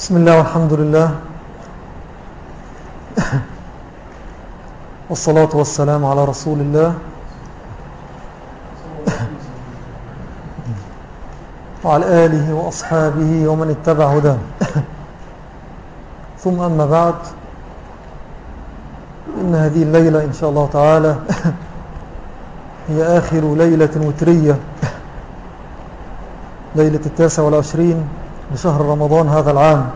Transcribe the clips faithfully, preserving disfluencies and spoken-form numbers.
بسم الله والحمد لله والصلاة والسلام على رسول الله وعلى آله وأصحابه ومن اتبع هداه. ثم أما بعد، إن هذه الليلة إن شاء الله تعالى هي آخر ليلة وترية، ليلة التاسع والعشرين لشهر رمضان هذا العام،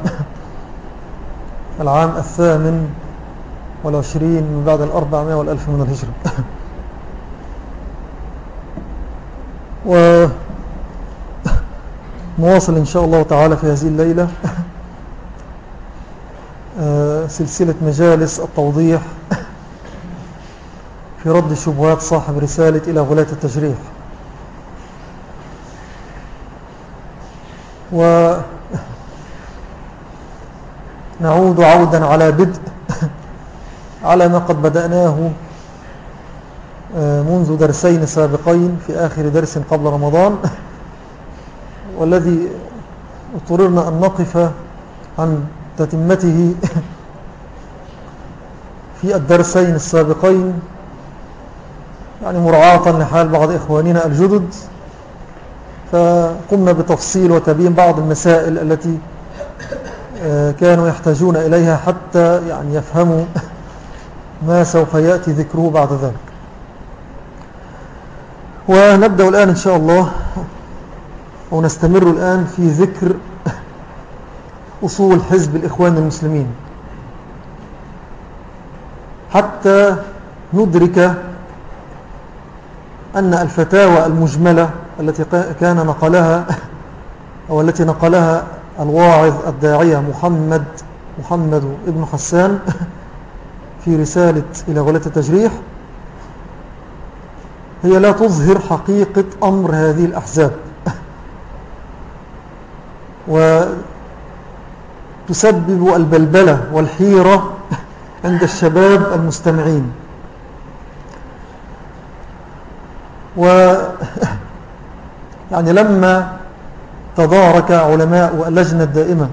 العام الثامن والعشرين من بعد الأربعمائة والألف من الهجرة. ونواصل إن شاء الله تعالى في هذه الليلة سلسلة مجالس التوضيح في رد شبهات صاحب رسالة إلى غلاة التجريح. ونعود عودا على بدء على ما قد بدأناه منذ درسين سابقين في آخر درس قبل رمضان، والذي اضطررنا أن نقف عن تتمته في الدرسين السابقين، يعني مراعاة لحال بعض إخواننا الجدد، فقمنا بتفصيل وتبيين بعض المسائل التي كانوا يحتاجون إليها حتى يعني يفهموا ما سوف يأتي ذكره بعد ذلك. ونبدأ الآن إن شاء الله، ونستمر الآن في ذكر أصول حزب الإخوان المسلمين حتى ندرك أن الفتاوى المجملة التي كان نقلها أو التي نقلها الواعظ الداعية محمد محمد ابن حسان في رسالة إلى غلاة التجريح هي لا تظهر حقيقة أمر هذه الأحزاب، وتسبب البلبلة والحيرة عند الشباب المستمعين. و يعني لما تدارك علماء اللجنة الدائمة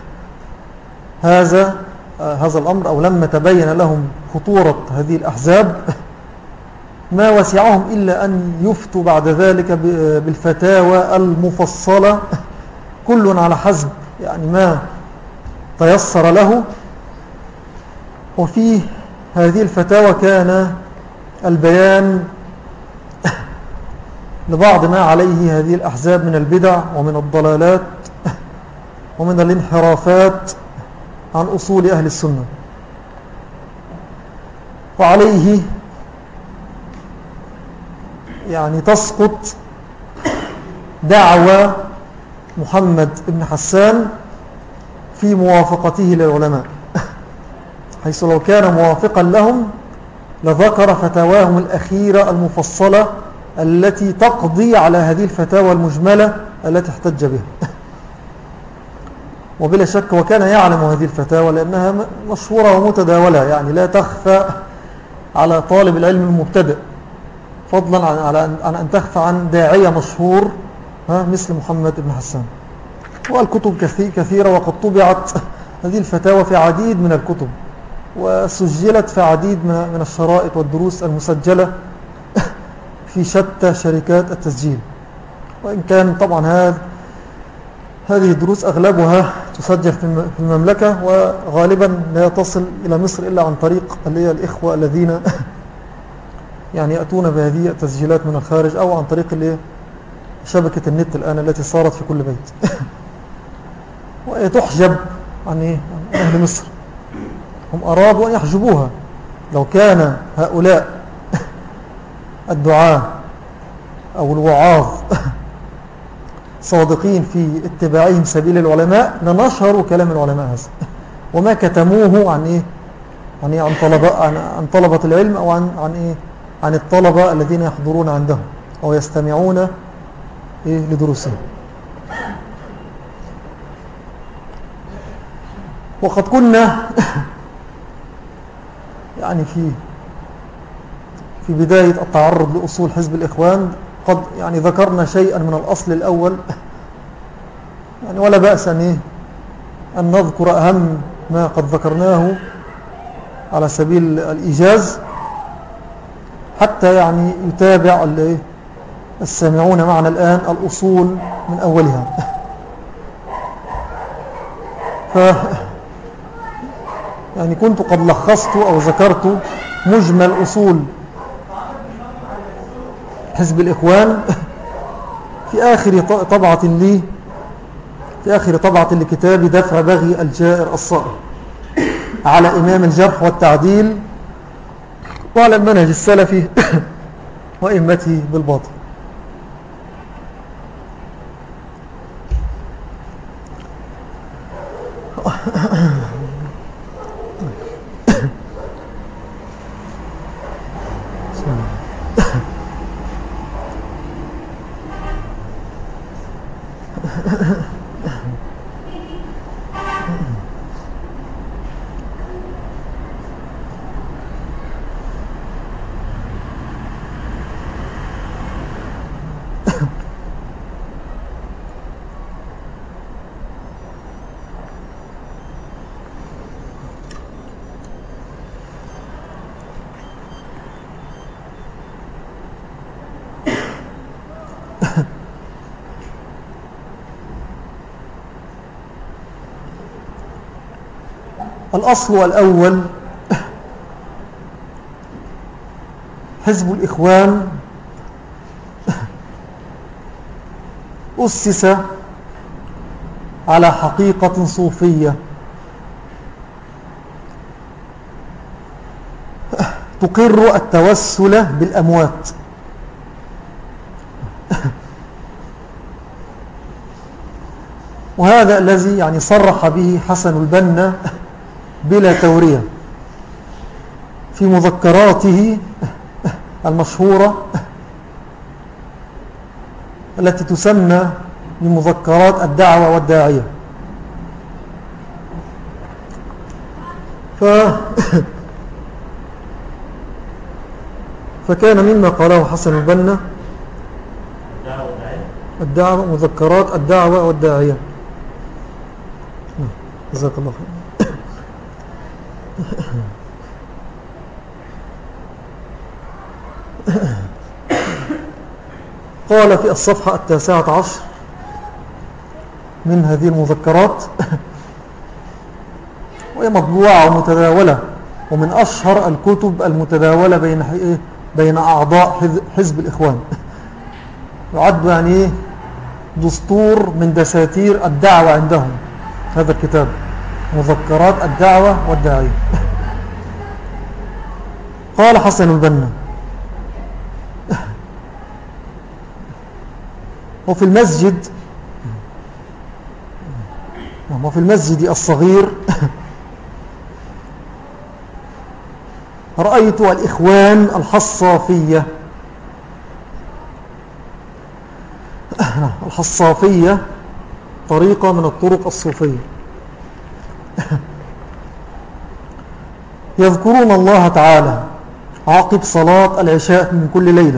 هذا هذا الأمر، أو لما تبين لهم خطورة هذه الأحزاب، ما وسعهم إلا أن يفتوا بعد ذلك بالفتاوى المفصلة، كل على حسب يعني ما تيسر له. وفي هذه الفتاوى كان البيان لبعض ما عليه هذه الأحزاب من البدع ومن الضلالات ومن الانحرافات عن أصول أهل السنة. وعليه يعني تسقط دعوى محمد بن حسان في موافقته للعلماء، حيث لو كان موافقا لهم لذكر فتاواهم الأخيرة المفصلة التي تقضي على هذه الفتاوى المجملة التي احتج بها. وبلا شك وكان يعلم هذه الفتاوى لأنها مشهورة ومتداولة، يعني لا تخفى على طالب العلم المبتدئ، فضلا عن, عن أن تخفى عن داعية مشهور مثل محمد بن حسان. والكتب كثيرة، وقد طبعت هذه الفتاوى في عديد من الكتب، وسجلت في عديد من الشرائط والدروس المسجلة في شتى شركات التسجيل. وإن كان طبعا هذا هذه الدروس أغلبها تسجل في المملكة، وغالبا لا تصل إلى مصر إلا عن طريق اللي الإخوة الذين يعني يأتون بهذه التسجيلات من الخارج، أو عن طريق اللي شبكة النت الآن التي صارت في كل بيت. وهي تحجب عن أهل مصر، هم أرادوا أن يحجبوها. لو كان هؤلاء الدعاة أو الوعاظ صادقين في اتباعهم سبيل العلماء لنشروا كلام العلماء هذا، وما كتموه عن إيه؟ عن, إيه؟ عن, طلبة عن, عن طلبة العلم، أو عن, عن, إيه؟ عن الطلبة الذين يحضرون عندهم أو يستمعون إيه لدروسهم. وقد كنا يعني في في بداية التعرض لأصول حزب الإخوان قد يعني ذكرنا شيئا من الأصل الأول، يعني ولا بأس أن, إيه أن نذكر أهم ما قد ذكرناه على سبيل الإيجاز، حتى يعني يتابع السامعون معنا الآن الأصول من أولها. ف يعني كنت قد لخصت أو ذكرت مجمل أصول حزب الإخوان في آخر طبعة لي في آخر طبعة لكتاب دفع بغي الجائر الصائر على إمام الجرح والتعديل وعلى المنهج السلفي وإمته بالباطل. الأصل الأول: حزب الإخوان أسس على حقيقة صوفية تقر التوسل بالأموات، وهذا الذي يعني صرح به حسن البنا بلا تورية في مذكراته المشهورة التي تسمى بمذكرات الدعوة والداعية. ف... فكان مما قاله حسن البنا الدعوة مذكرات الدعوة والداعية. جزاك الله خير. قال في الصفحة التاسعة عشر من هذه المذكرات، وهي مطبوعة ومتداولة ومن أشهر الكتب المتداولة بين بين أعضاء حزب الإخوان، يعد يعني دستور من دساتير الدعوة عندهم هذا الكتاب، مذكرات الدعوة والداعية. قال حسن البنا: وفي المسجد وفي المسجد الصغير رأيت الإخوان الحصافية. الحصافية طريقة من الطرق الصوفية، يذكرون الله تعالى عقب صلاة العشاء من كل ليلة.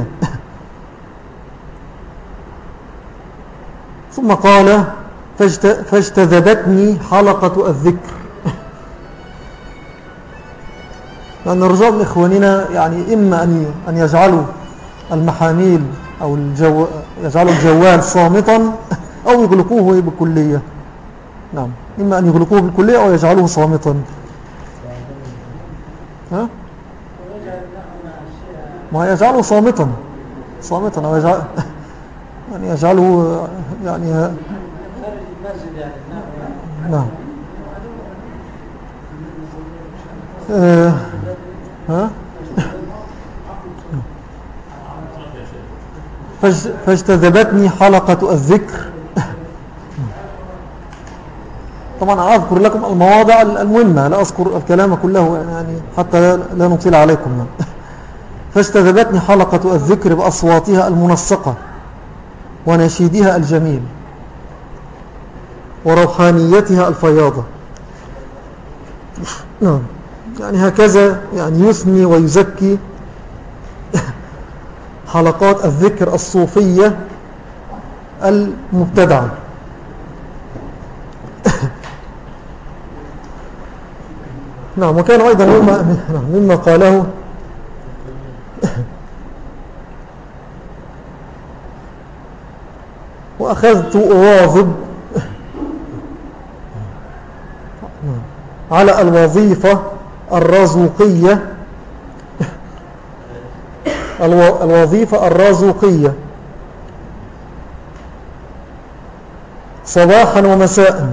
ثم قال: فاجتذبتني حلقة الذكر. لأن الرجال من إخواننا يعني إما أن يجعلوا المحاميل أو الجو يجعلوا الجوال صامتا أو يغلقوه بالكلية. نعم، إما أن يغلقوه بالكلية أو يجعلوه صامتا. ها؟ ما يجعله صامتا صامتا أو يجعل يعني يجعله يعني ها؟ نعم. آه. ها؟ فاجتذبتني حلقة الذكر. طبعا أذكر لكم المواضع المهمة، لا أذكر الكلام كله يعني حتى لا نطيل عليكم. فاجتذبتني حلقة الذكر بأصواتها المنسقة ونشيدها الجميل وروحانيتها الفياضة. يعني هكذا يعني يثني ويزكي حلقات الذكر الصوفية المبتدعة. نعم. وكان أيضا مما, مما قاله وأخذت أواظب على الوظيفة الرزوقية الوظيفة الرزوقية صباحا ومساء.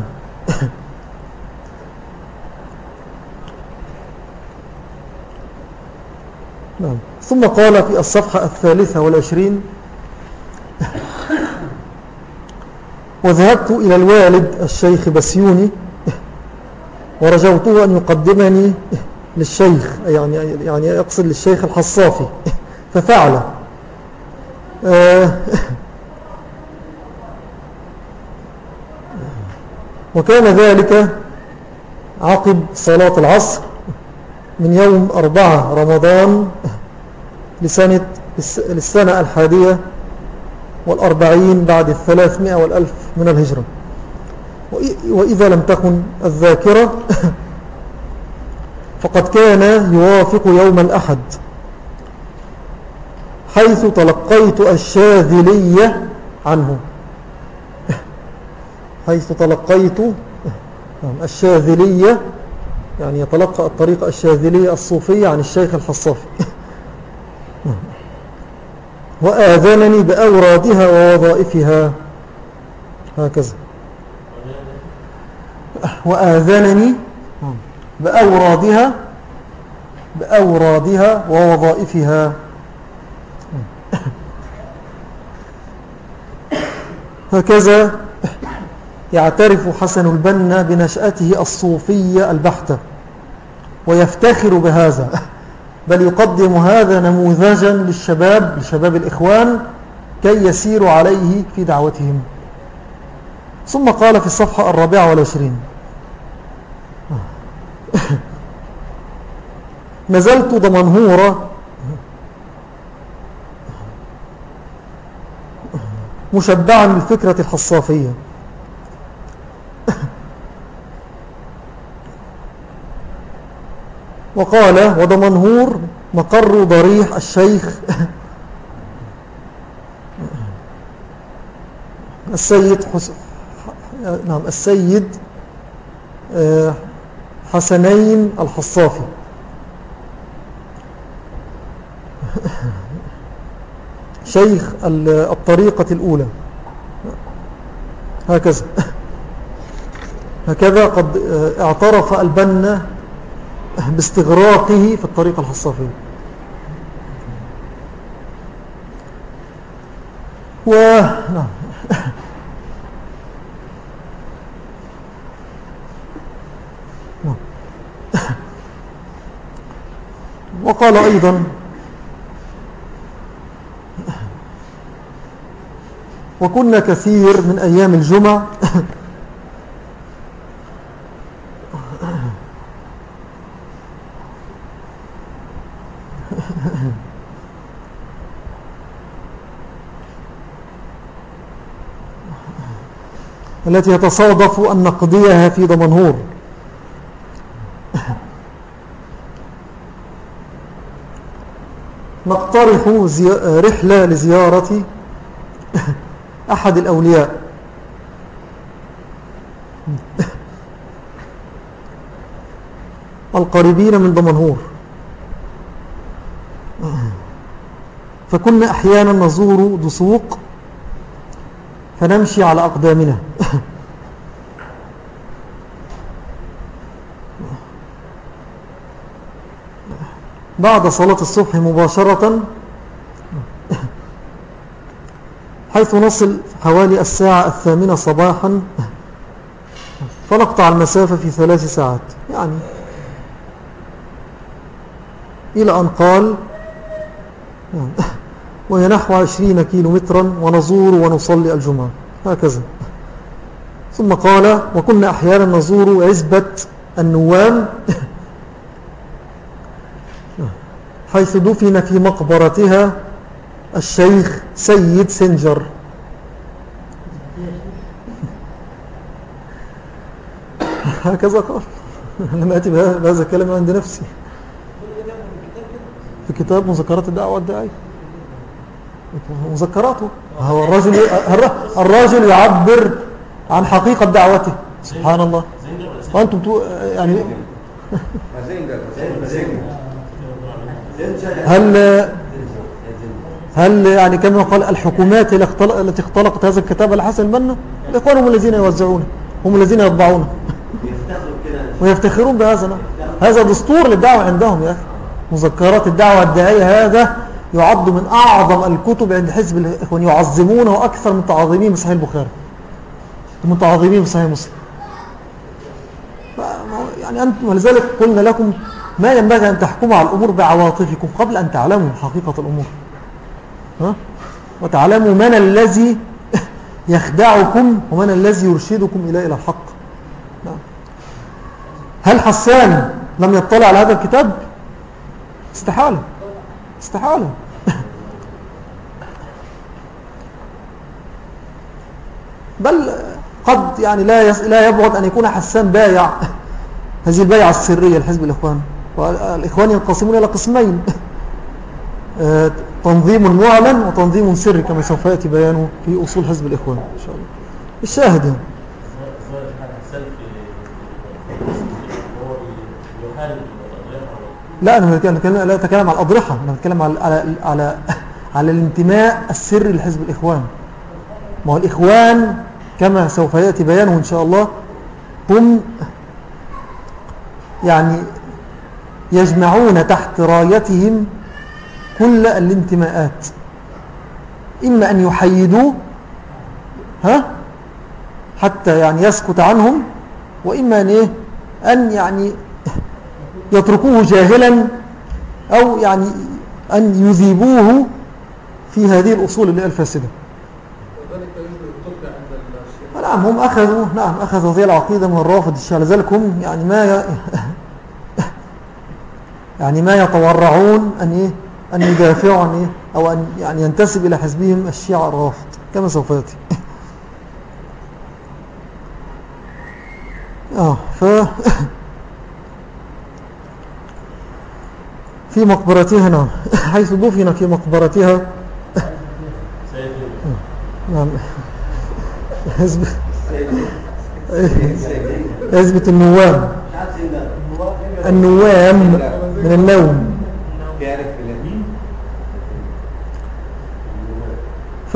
نعم. ثم قال في الصفحة الثالثة والعشرين: وذهبت إلى الوالد الشيخ بسيوني ورجوته أن يقدمني للشيخ، يعني يعني يقصد للشيخ الحصافي، ففعل. وكان ذلك عقب صلاة العصر من يوم أربعة رمضان لسنة للسنة الحادية والأربعين بعد الثلاثمائة والألف من الهجرة. وإذا لم تكن الذاكرة فقد كان يوافق يوم الأحد، حيث تلقيت الشاذلية عنه حيث تلقيت الشاذلية، يعني يتلقى الطريقة الشاذلية الصوفية عن الشيخ الحصافي. وآذنني بأورادها ووظائفها، هكذا. وآذنني بأورادها بأورادها ووظائفها، هكذا يعترف حسن البنا بنشأته الصوفية البحتة ويفتخر بهذا، بل يقدم هذا نموذجا للشباب لشباب الإخوان كي يسيروا عليه في دعوتهم. ثم قال في الصفحة الرابعة والعشرين: نزلت دمنهورة مشبعا بالفكرة الحصافية، وقال: ودمنهور مقر ضريح الشيخ السيد حس... نعم السيد حسنين الحصافي، شيخ الطريقة الأولى، هكذا. هكذا قد اعترف البنا باستغراقه في الطريقة الحصافية. و نعم وقال أيضا: وكنا كثير من أيام الجمعة التي يتصادف أن نقضيها في دمنهور، نقترح رحلة لزيارة أحد الأولياء القريبين من دمنهور، فكنا أحيانا نزور دسوق فنمشي على أقدامنا بعد صلاة الصبح مباشرة، حيث نصل حوالي الساعة الثامنة صباحا، فنقطع المسافة في ثلاث ساعات، يعني إلى أن قال: وهي نحو عشرين كيلو مترا، ونزور ونصلي الجمعة، هكذا. ثم قال: وكنا أحيانا نزور عزبة النوام، حيث دفن في مقبرتها الشيخ سيد سنجر، هكذا قال. لم أتي بهذا الكلام عند نفسي في كتاب مذكرات الدعوة والداعية مذكراته. هو الرجل الرجل يعبر عن حقيقة دعوته سبحان الله. وأنتم يعني هل هل يعني كما قال الحكومات التي اختلقت هذا الكتاب على حسن البنا الإخوان هم الذين يوزعونه هم الذين يطبعونه ويفتخرون بهذا. هذا دستور للدعوة عندهم يا أخي. مذكرات الدعوة الداعية هذا يعد من أعظم الكتب عند حزب الإخوان يعظمونه أكثر من تعظيمهم بصحيح البخاري من تعظيمهم بصحيح مسلم. يعني أنتم ولذلك قلنا لكم ما ينبغي أن تحكموا على الأمور بعواطفكم قبل أن تعلموا حقيقة الأمور ها؟ وتعلموا من الذي يخدعكم ومن الذي يرشدكم إلى إلى الحق. هل حسان لم يطلع على هذا الكتاب؟ استحالة استحالة. بل قد يعني لا لا يبعد أن يكون حسان بايع هذه البيعة السرية لحزب الإخوان. والإخوان ينقسمون إلى قسمين تنظيم معلن وتنظيم سري كما سوف يأتي بيانه في أصول حزب الإخوان إن شاء الله. الشاهد يعني لا أنا لا أتكلم عن الأضرحة أنا أتكلم على على على, على الانتماء السري لحزب الإخوان. ما هو الإخوان كما سوف يأتي بيانه إن شاء الله هم يعني يجمعون تحت رايتهم كل الانتماءات إما أن يحيدوه ها حتى يعني يسكت عنهم وإما أن, إيه؟ أن يعني يتركوه جاهلا أو يعني أن يذيبوه في هذه الأصول اللي الفاسدة. نعم هم أخذوا نعم أخذوا هذه العقيدة من الرافض الشيعي لذلك هم يعني ما ي... يعني ما يتورعون أن إيه أن يدافعوا عن إيه أو أن يعني ينتسب إلى حزبهم الشيعة الرافض كما سوف يأتي. آه ف في مقبرتها نعم حيث دفن في مقبرتها نعم حزب حزبة النوام النوام من النوم ف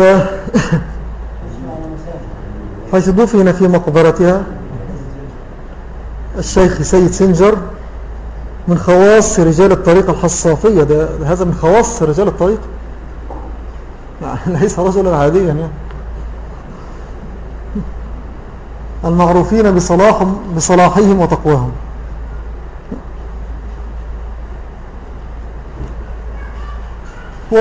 حيث دفن في مقبرتها الشيخ سيد سنجر من خواص رجال الطريقة الحصافية. ده هذا من خواص رجال الطريقة ليس رجلا عاديا يعني المعروفين بصلاحهم بصلاحهم وتقواهم. و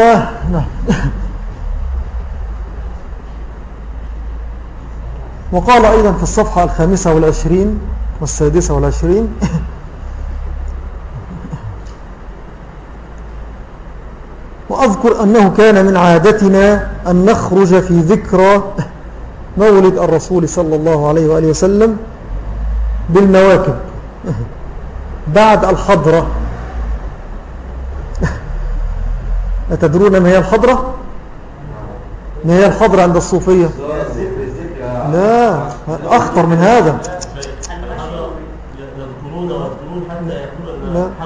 وقال أيضا في الصفحة الخامسة والعشرين والسادسة والعشرين وأذكر أنه كان من عادتنا أن نخرج في ذكرى مولد الرسول صلى الله عليه وآله وسلم بالمواكب بعد الحضرة. أتدرون ما هي الحضرة؟ ما هي الحضرة عند الصوفية؟ لا أخطر من هذا. لا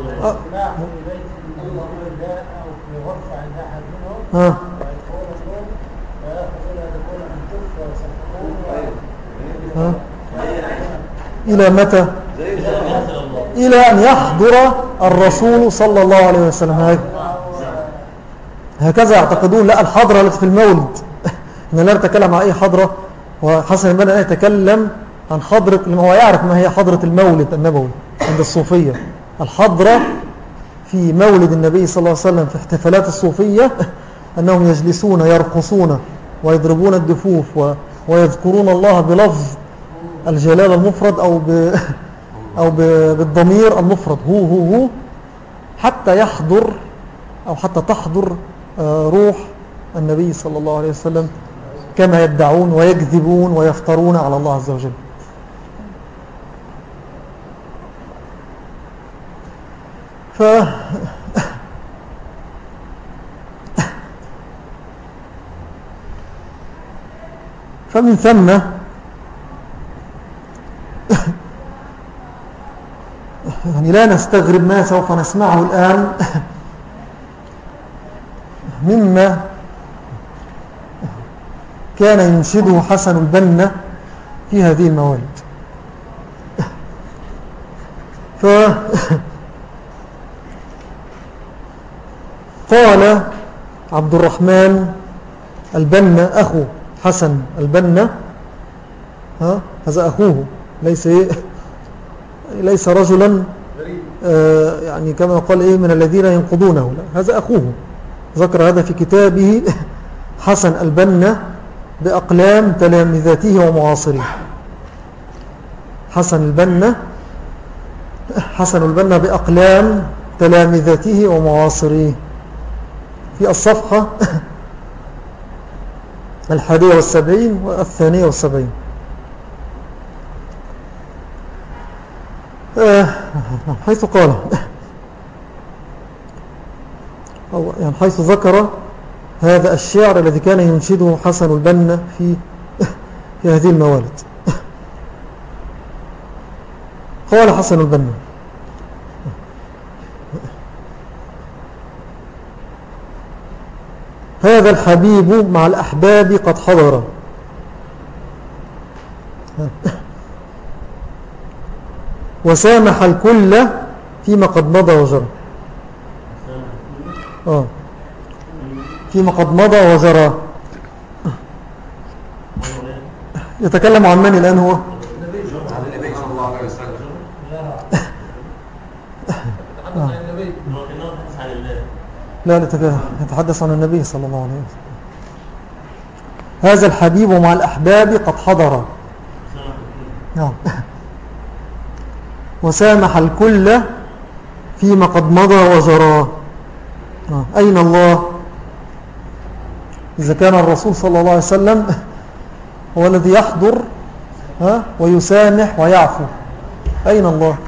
ها ها إلى متى؟ إلى أن يحضر الرسول صلى الله عليه وسلم. هكذا يعتقدون. لا الحضرة التي في المولد إن لا نتكلم عن أي حضرة. وحسن البنا لا يتكلم عن حضرة هو يعرف ما هي حضرة المولد النبوي عند الصوفية. الحضرة في مولد النبي صلى الله عليه وسلم في احتفالات الصوفية أنهم يجلسون يرقصون ويضربون الدفوف ويذكرون الله بلفظ الجلال المفرد أو ب أو بالضمير المفرد هو هو هو حتى يحضر أو حتى تحضر روح النبي صلى الله عليه وسلم كما يدعون ويكذبون ويفترون على الله عز وجل. ف فمن ثم يعني لا نستغرب ما سوف نسمعه الآن مما كان ينشده حسن البنا في هذه الموالد. فقال عبد الرحمن البنا أخو حسن البنا، ها هذا أخوه، ليس ليس رجلا آه يعني كما قال إيه من الذين ينقضونه، لا هذا أخوه. ذكر هذا في كتابه حسن البنا بأقلام تلامذته ومعاصريه. حسن البنا حسن البنا بأقلام تلامذته ومعاصريه في الصفحة الحادية والسبعين والثانية والسبعين. حيث قال أو يعني حيث ذكر هذا الشعر الذي كان ينشده حسن البنا في في هذه الموالد. قال حسن البنا: هذا الحبيب مع الأحباب قد حضر، وسامح الكل فيما قد مضى وجرى. آه فيما قد مضى وجرى. يتكلم عن من الآن هو؟ لا يتحدث عن النبي صلى الله عليه وسلم. هذا الحبيب مع الأحباب قد حضر، وسامح الكل فيما قد مضى وجرى. أين الله إذا كان الرسول صلى الله عليه وسلم هو الذي يحضر ويسامح ويعفو؟ أين الله؟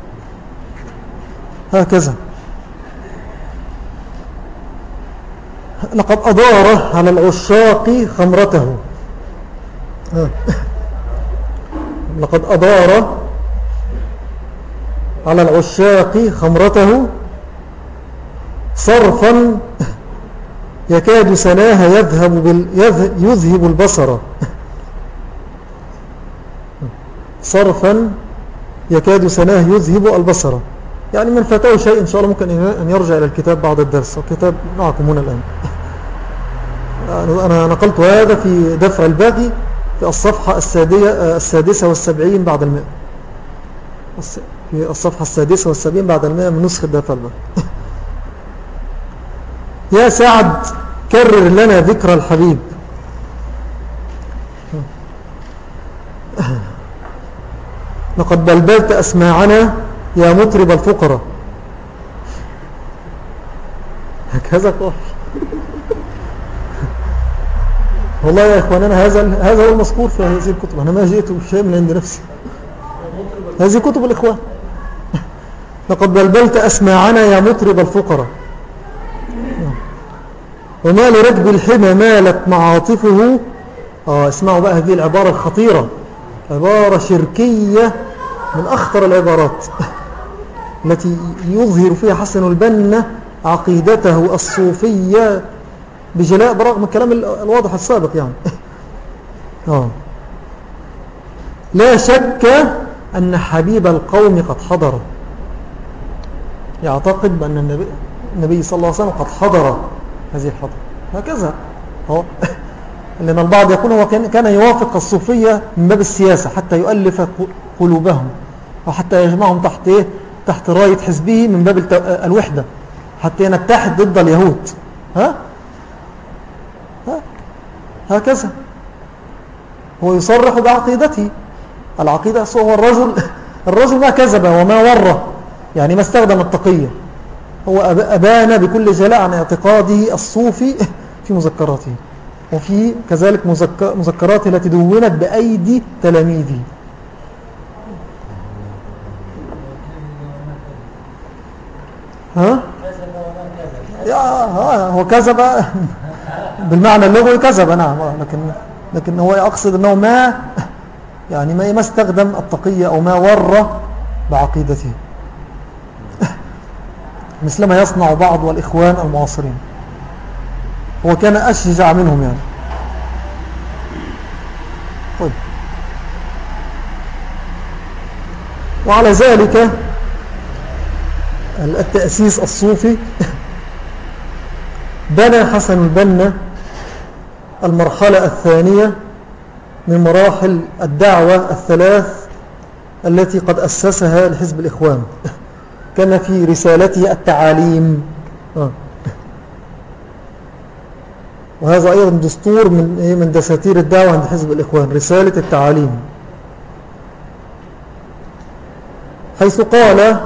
هكذا لقد أدار على العشاق خمرته، لقد أدار على العشاق خمرته صرفا يكاد سناها يذهب, بال يذهب البصر، صرفا يكاد سناه يذهب البصر. يعني من فتاوى شيء إن شاء الله ممكن أن يرجع إلى الكتاب بعد الدرس، والكتاب معكم هنا الآن. أنا نقلت هذا في دفع الباقي في الصفحة السادسة والسبعين بعد المئة، في الصفحة السادسة والسبعين بعد المئة من نسخة دفع الباقي. يا سعد كرر لنا ذكر الحبيب، لقد بلبلت أسماعنا يا مطرب الفقراء. هكذا قال. والله يا إخواننا هذا هذا هو المذكور في هذه الكتب. أنا ما جئت بشيء من عند نفسي، هذه كتب الإخوان. لقد بلبلت أسماعنا يا مطرب الفقراء، وما لركب الحمى مالت معاطفه. آه اسمعوا بقى هذه العبارة الخطيرة، عبارة شركية من أخطر العبارات التي يظهر فيها حسن البنا عقيدته الصوفية بجلاء برغم الكلام الواضح السابق. يعني آه. لا شك أن حبيب القوم قد حضر، يعتقد بأن النبي, النبي صلى الله عليه وسلم قد حضر هذه الحضر. هكذا هو. لأن البعض يقول هو كان يوافق الصوفية من باب السياسة حتى يؤلف قلوبهم، وحتى يجمعهم تحت إيه؟ تحت راية حزبه من باب الوحدة، حتى نتحد ضد اليهود. ها؟ ها؟ هكذا هو يصرح بعقيدته. العقيدة هو الرجل الرجل ما كذب وما ورى، يعني ما استخدم التقية. هو أبان بكل جلاء عن اعتقاده الصوفي في مذكراته، وفي كذلك مذكراته التي دونت بأيدي تلاميذه. ها يا هو كذب بالمعنى اللغوي كذب نعم، لكن لكن هو يقصد انه ما يعني ما ما استخدم التقية او ما ور بعقيدته مثل ما يصنع بعض والإخوان المعاصرين. هو كان أشجع منهم يعني. طيب، وعلى ذلك التأسيس الصوفي بنى حسن البنا المرحلة الثانية من مراحل الدعوة الثلاث التي قد أسسها لحزب الإخوان. كان في رسالته التعاليم، آه. وهذا أيضا دستور من من دساتير الدعوة عند حزب الإخوان، رسالة التعاليم، حيث قال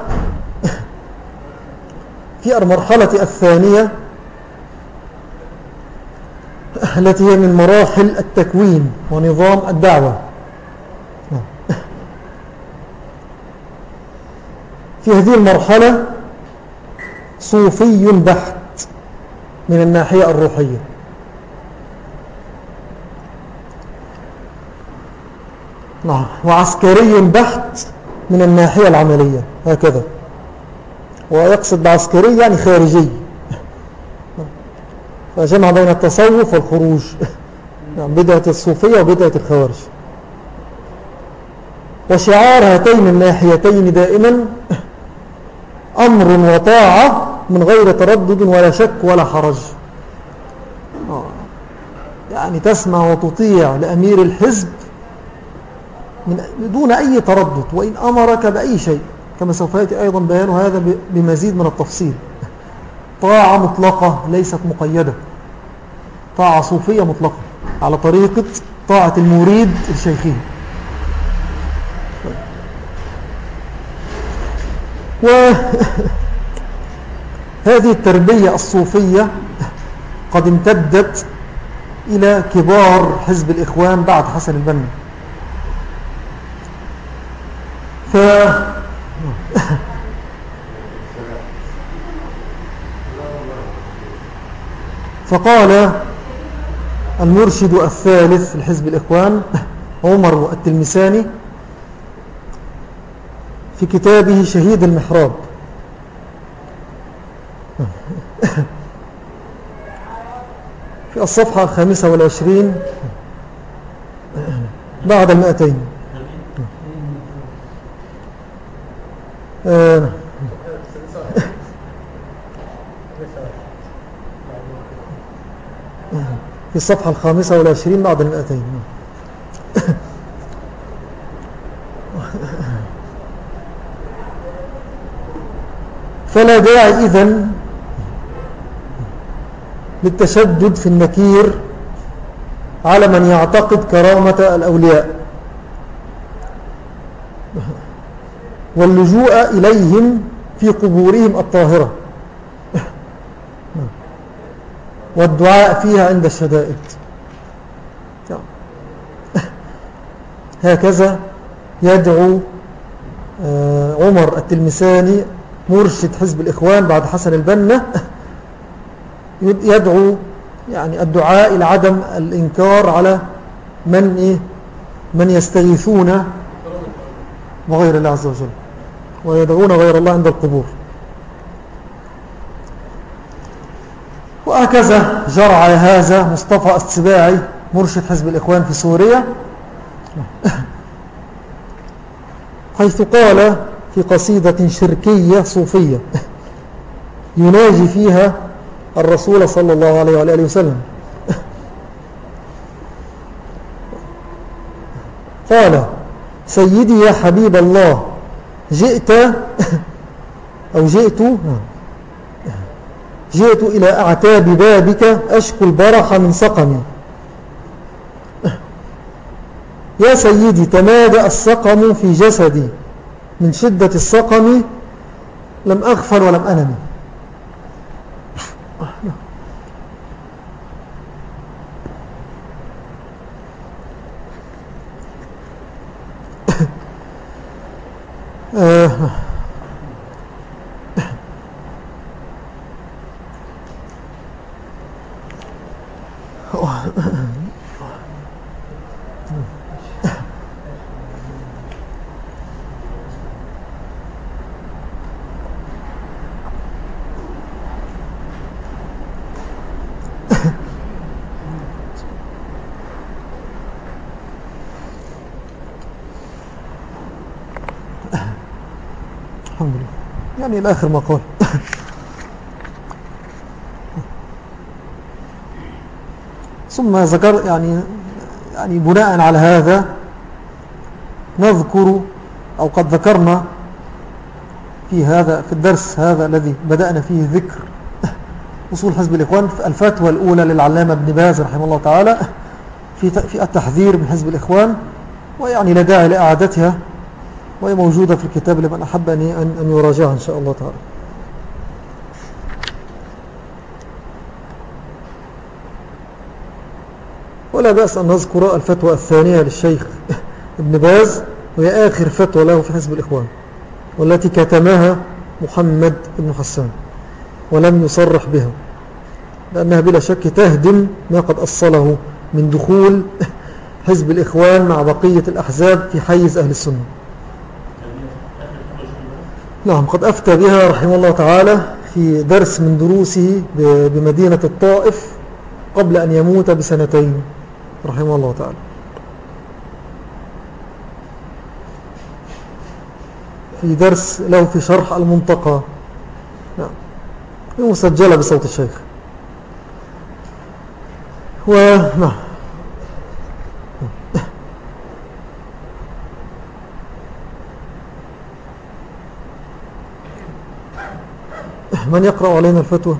في المرحلة الثانية التي هي من مراحل التكوين ونظام الدعوة، في هذه المرحلة صوفي بحت من الناحية الروحية، نعم، وعسكري بحت من الناحية العملية، هكذا. ويقصد بعسكري يعني خارجي، فجمع بين التصوف والخروج، نعم، بدعة الصوفية وبدعة الخوارج. وشعار هاتين الناحيتين دائما أمر وطاعة من غير تردد ولا شك ولا حرج. يعني تسمع وتطيع لأمير الحزب من دون أي تردد، وإن أمرك بأي شيء، كما سوف يأتي أيضا بيان هذا بمزيد من التفصيل. طاعة مطلقة ليست مقيدة، طاعة صوفية مطلقة على طريقة طاعة المريد الشيخين. وهذه التربية الصوفية قد امتدت إلى كبار حزب الإخوان بعد حسن البنا. ف... فقال المرشد الثالث لحزب الإخوان عمر التلمساني في كتابه شهيد المحراب في الصفحة الخامسة والعشرين بعد المائتين، آه في الصفحة الخامسة والعشرين بعد المائتين. فلا داعي إذن للتشدد في النكير على من يعتقد كرامة الأولياء واللجوء إليهم في قبورهم الطاهرة والدعاء فيها عند الشدائد. هكذا يدعو عمر التلمساني مرشد حزب الإخوان بعد حسن البنا، يدعو يعني الدعاء إلى عدم الإنكار على من إيه من يستغيثون بغير الله عز وجل ويدعون غير الله عند القبور. وهكذا جرع هذا مصطفى السباعي مرشد حزب الإخوان في سوريا، حيث قال في قصيدة شركية صوفية يناجي فيها الرسول صلى الله عليه وآله وسلم، قال: سيدي يا حبيب الله، جئت أو جئت جئت إلى أعتاب بابك أشكو البرح من سقمي. يا سيدي، تمادى السقم في جسدي، من شدة السقم لم أغفل ولم أنم. الحمد لله. يعني إلى آخر ما قال. ثم ذكر يعني يعني بناء على هذا نذكر أو قد ذكرنا في هذا في الدرس هذا الذي بدأنا فيه ذكر أصول حزب الإخوان الفتوى الأولى للعلامة ابن باز رحمه الله تعالى في في التحذير من حزب الإخوان، ويعني لا داعي لإعادتها، وهي موجودة في الكتاب لمن أحب أن أن يراجعها إن شاء الله تعالى. ولا بأس أن نذكر الفتوى الثانية للشيخ ابن باز، وهي آخر فتوى له في حزب الإخوان، والتي كتمها محمد بن حسان ولم يصرح بها، لأنها بلا شك تهدم ما قد أصله من دخول حزب الإخوان مع بقية الأحزاب في حيز أهل السنة. نعم، قد أفتى بها رحمه الله تعالى في درس من دروسه بمدينة الطائف قبل أن يموت بسنتين رحمه الله تعالى. في درس له في شرح المنطقة، نعم، مسجلة بصوت الشيخ. ونعم، من يقرأ علينا الفتوى؟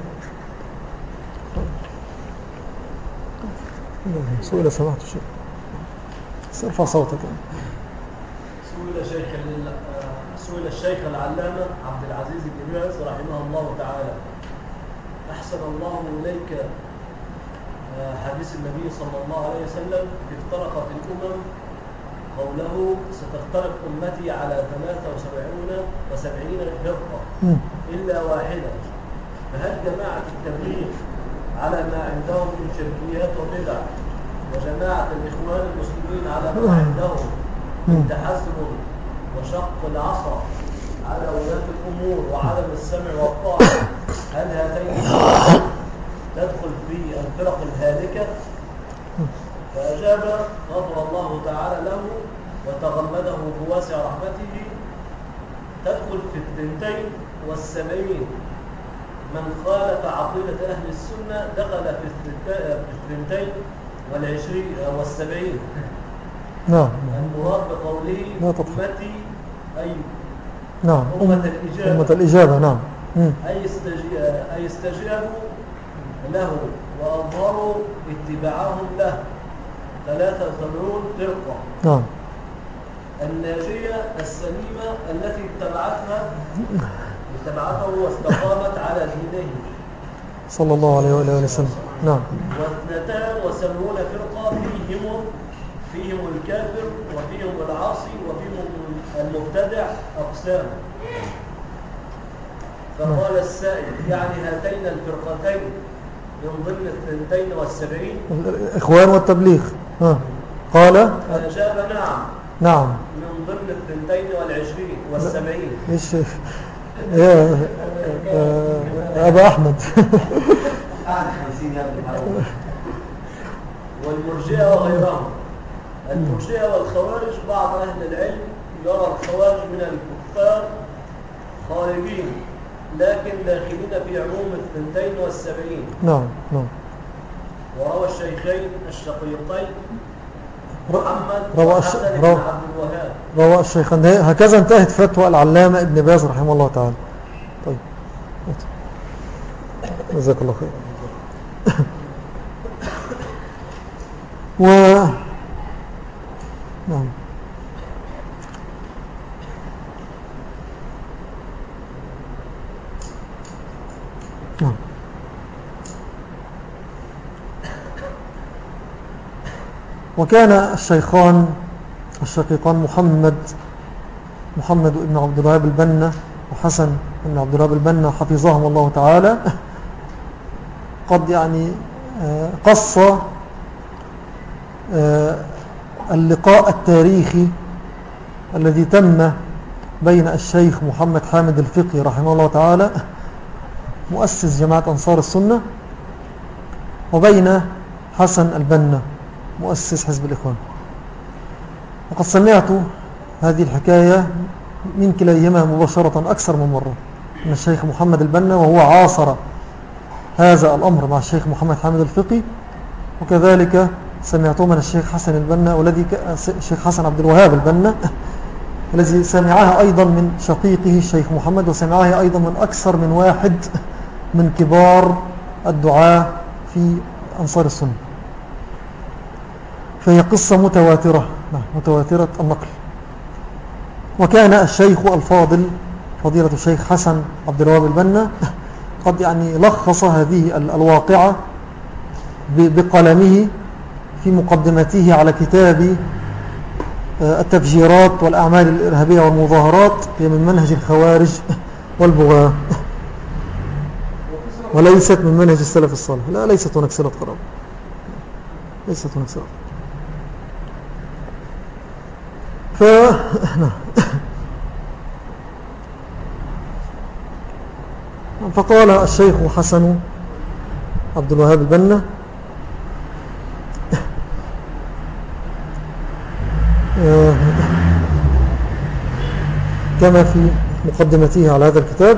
سؤال سمعت الشيخ، سأرفع صوتك. سئل شيخ سئل الشيخ العلامة عبد العزيز بن باز رحمه الله تعالى: أحسن الله إليك حديث النبي صلى الله عليه وسلم افترقت الأمم، قوله ستفترق أمتي على ثلاثة وسبعين وسبعين فرقة إلا واحدة، فهل جماعة التبليغ على ما عندهم من شركيات وبدع، وجماعة الإخوان المسلمين على ما عندهم من تحزب وشق العصا على ولاة الأمور وعدم السمع والطاعة، هل هاتين تدخل في الفرق الهالكة؟ فأجاب غفر الله تعالى له وتغمده بواسع رحمته: تدخل في الثنتين والسبعين، من خالف عقيدة أهل السنة دخل في الثنتين والعشرين والسبعين. نعم. المراد بقوله أمتي أي نعم أمة الإجابة، أمة الإجابة. نعم. أي أي استجابوا له وأظهروا اتباعهم له ثلاثة وسبعون فرقة. نعم. الناجية السليمة التي اتبعتها اتبعته واستقامت على دينه صلى الله عليه وآله وسلم. نعم. واثنتان وسبعون فرقة فيهم فيهم الكافر وفيهم العاصي وفيهم المبتدع أقسام. فقال السائل: يعني هاتين الفرقتين من ضمن الثنتين والسبعين؟ الإخوان والتبليغ. ها. قال فأجاب: نعم. نعم، من ضمن الثنتين والعشرين والسبعين. إيش يا أبا أحمد؟ والمرجئة وغيرهم. المرجئة والخوارج، بعض أهل العلم يرى الخوارج من الكفار خارجين لكن داخلين في عموم الثنتين والسبعين. نعم نعم. وروى الشيخين الشقيقين محمد روى وحسن بن روى عبد الوهاب روى الشيخان. هكذا انتهت فتوى العلامة ابن باز رحمه الله تعالى. طيب، جزاك الله خير. و نعم. نعم. وكان الشيخان الشقيقان محمد محمد بن عبد الوهاب البنا وحسن بن عبد الوهاب البنا حفظهم الله تعالى قد يعني قص اللقاء التاريخي الذي تم بين الشيخ محمد حامد الفقي رحمه الله تعالى مؤسس جماعة أنصار السنة وبين حسن البنا مؤسس حزب الإخوان. وقد سمعت هذه الحكاية من كليهما مباشرة أكثر من مرة من الشيخ محمد البنا، وهو عاصر هذا الأمر مع الشيخ محمد حامد الفقي، وكذلك سمعته من الشيخ حسن البنا والذي الشيخ حسن عبد الوهاب البنا الذي سمعها أيضا من شقيقه الشيخ محمد، وسمعها أيضا من أكثر من واحد من كبار الدعاة في أنصار السنة. فهي قصة متواترة متواترة النقل. وكان الشيخ الفاضل فضيلة الشيخ حسن عبد الوهاب البنا قد يعني لخص هذه الواقعة بقلمه في مقدمته على كتاب التفجيرات والأعمال الإرهابية والمظاهرات، هي من منهج الخوارج والبغاة وليست من منهج السلف الصالح. لا، ليست هناك صلة قرابة، ليست هناك صلة. ف فقال الشيخ حسن عبد الوهاب البنا كما في مقدمته على هذا الكتاب: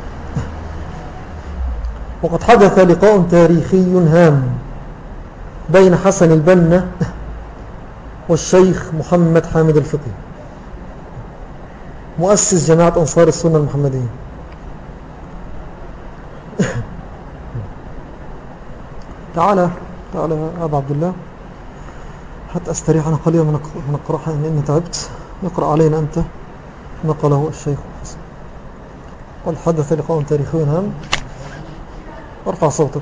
وقد حدث لقاء تاريخي هام بين حسن البنا والشيخ محمد حامد الفقي مؤسس جماعة أنصار السنة المحمدية. تعالى تعالى يا أبا عبد الله حتى أستريح أنا قليلا من القراءة إني تعبت. اقرأ علينا أنت نقله الشيخ حسن. قد حدث لقاء تاريخي هام. ارفع صوتك.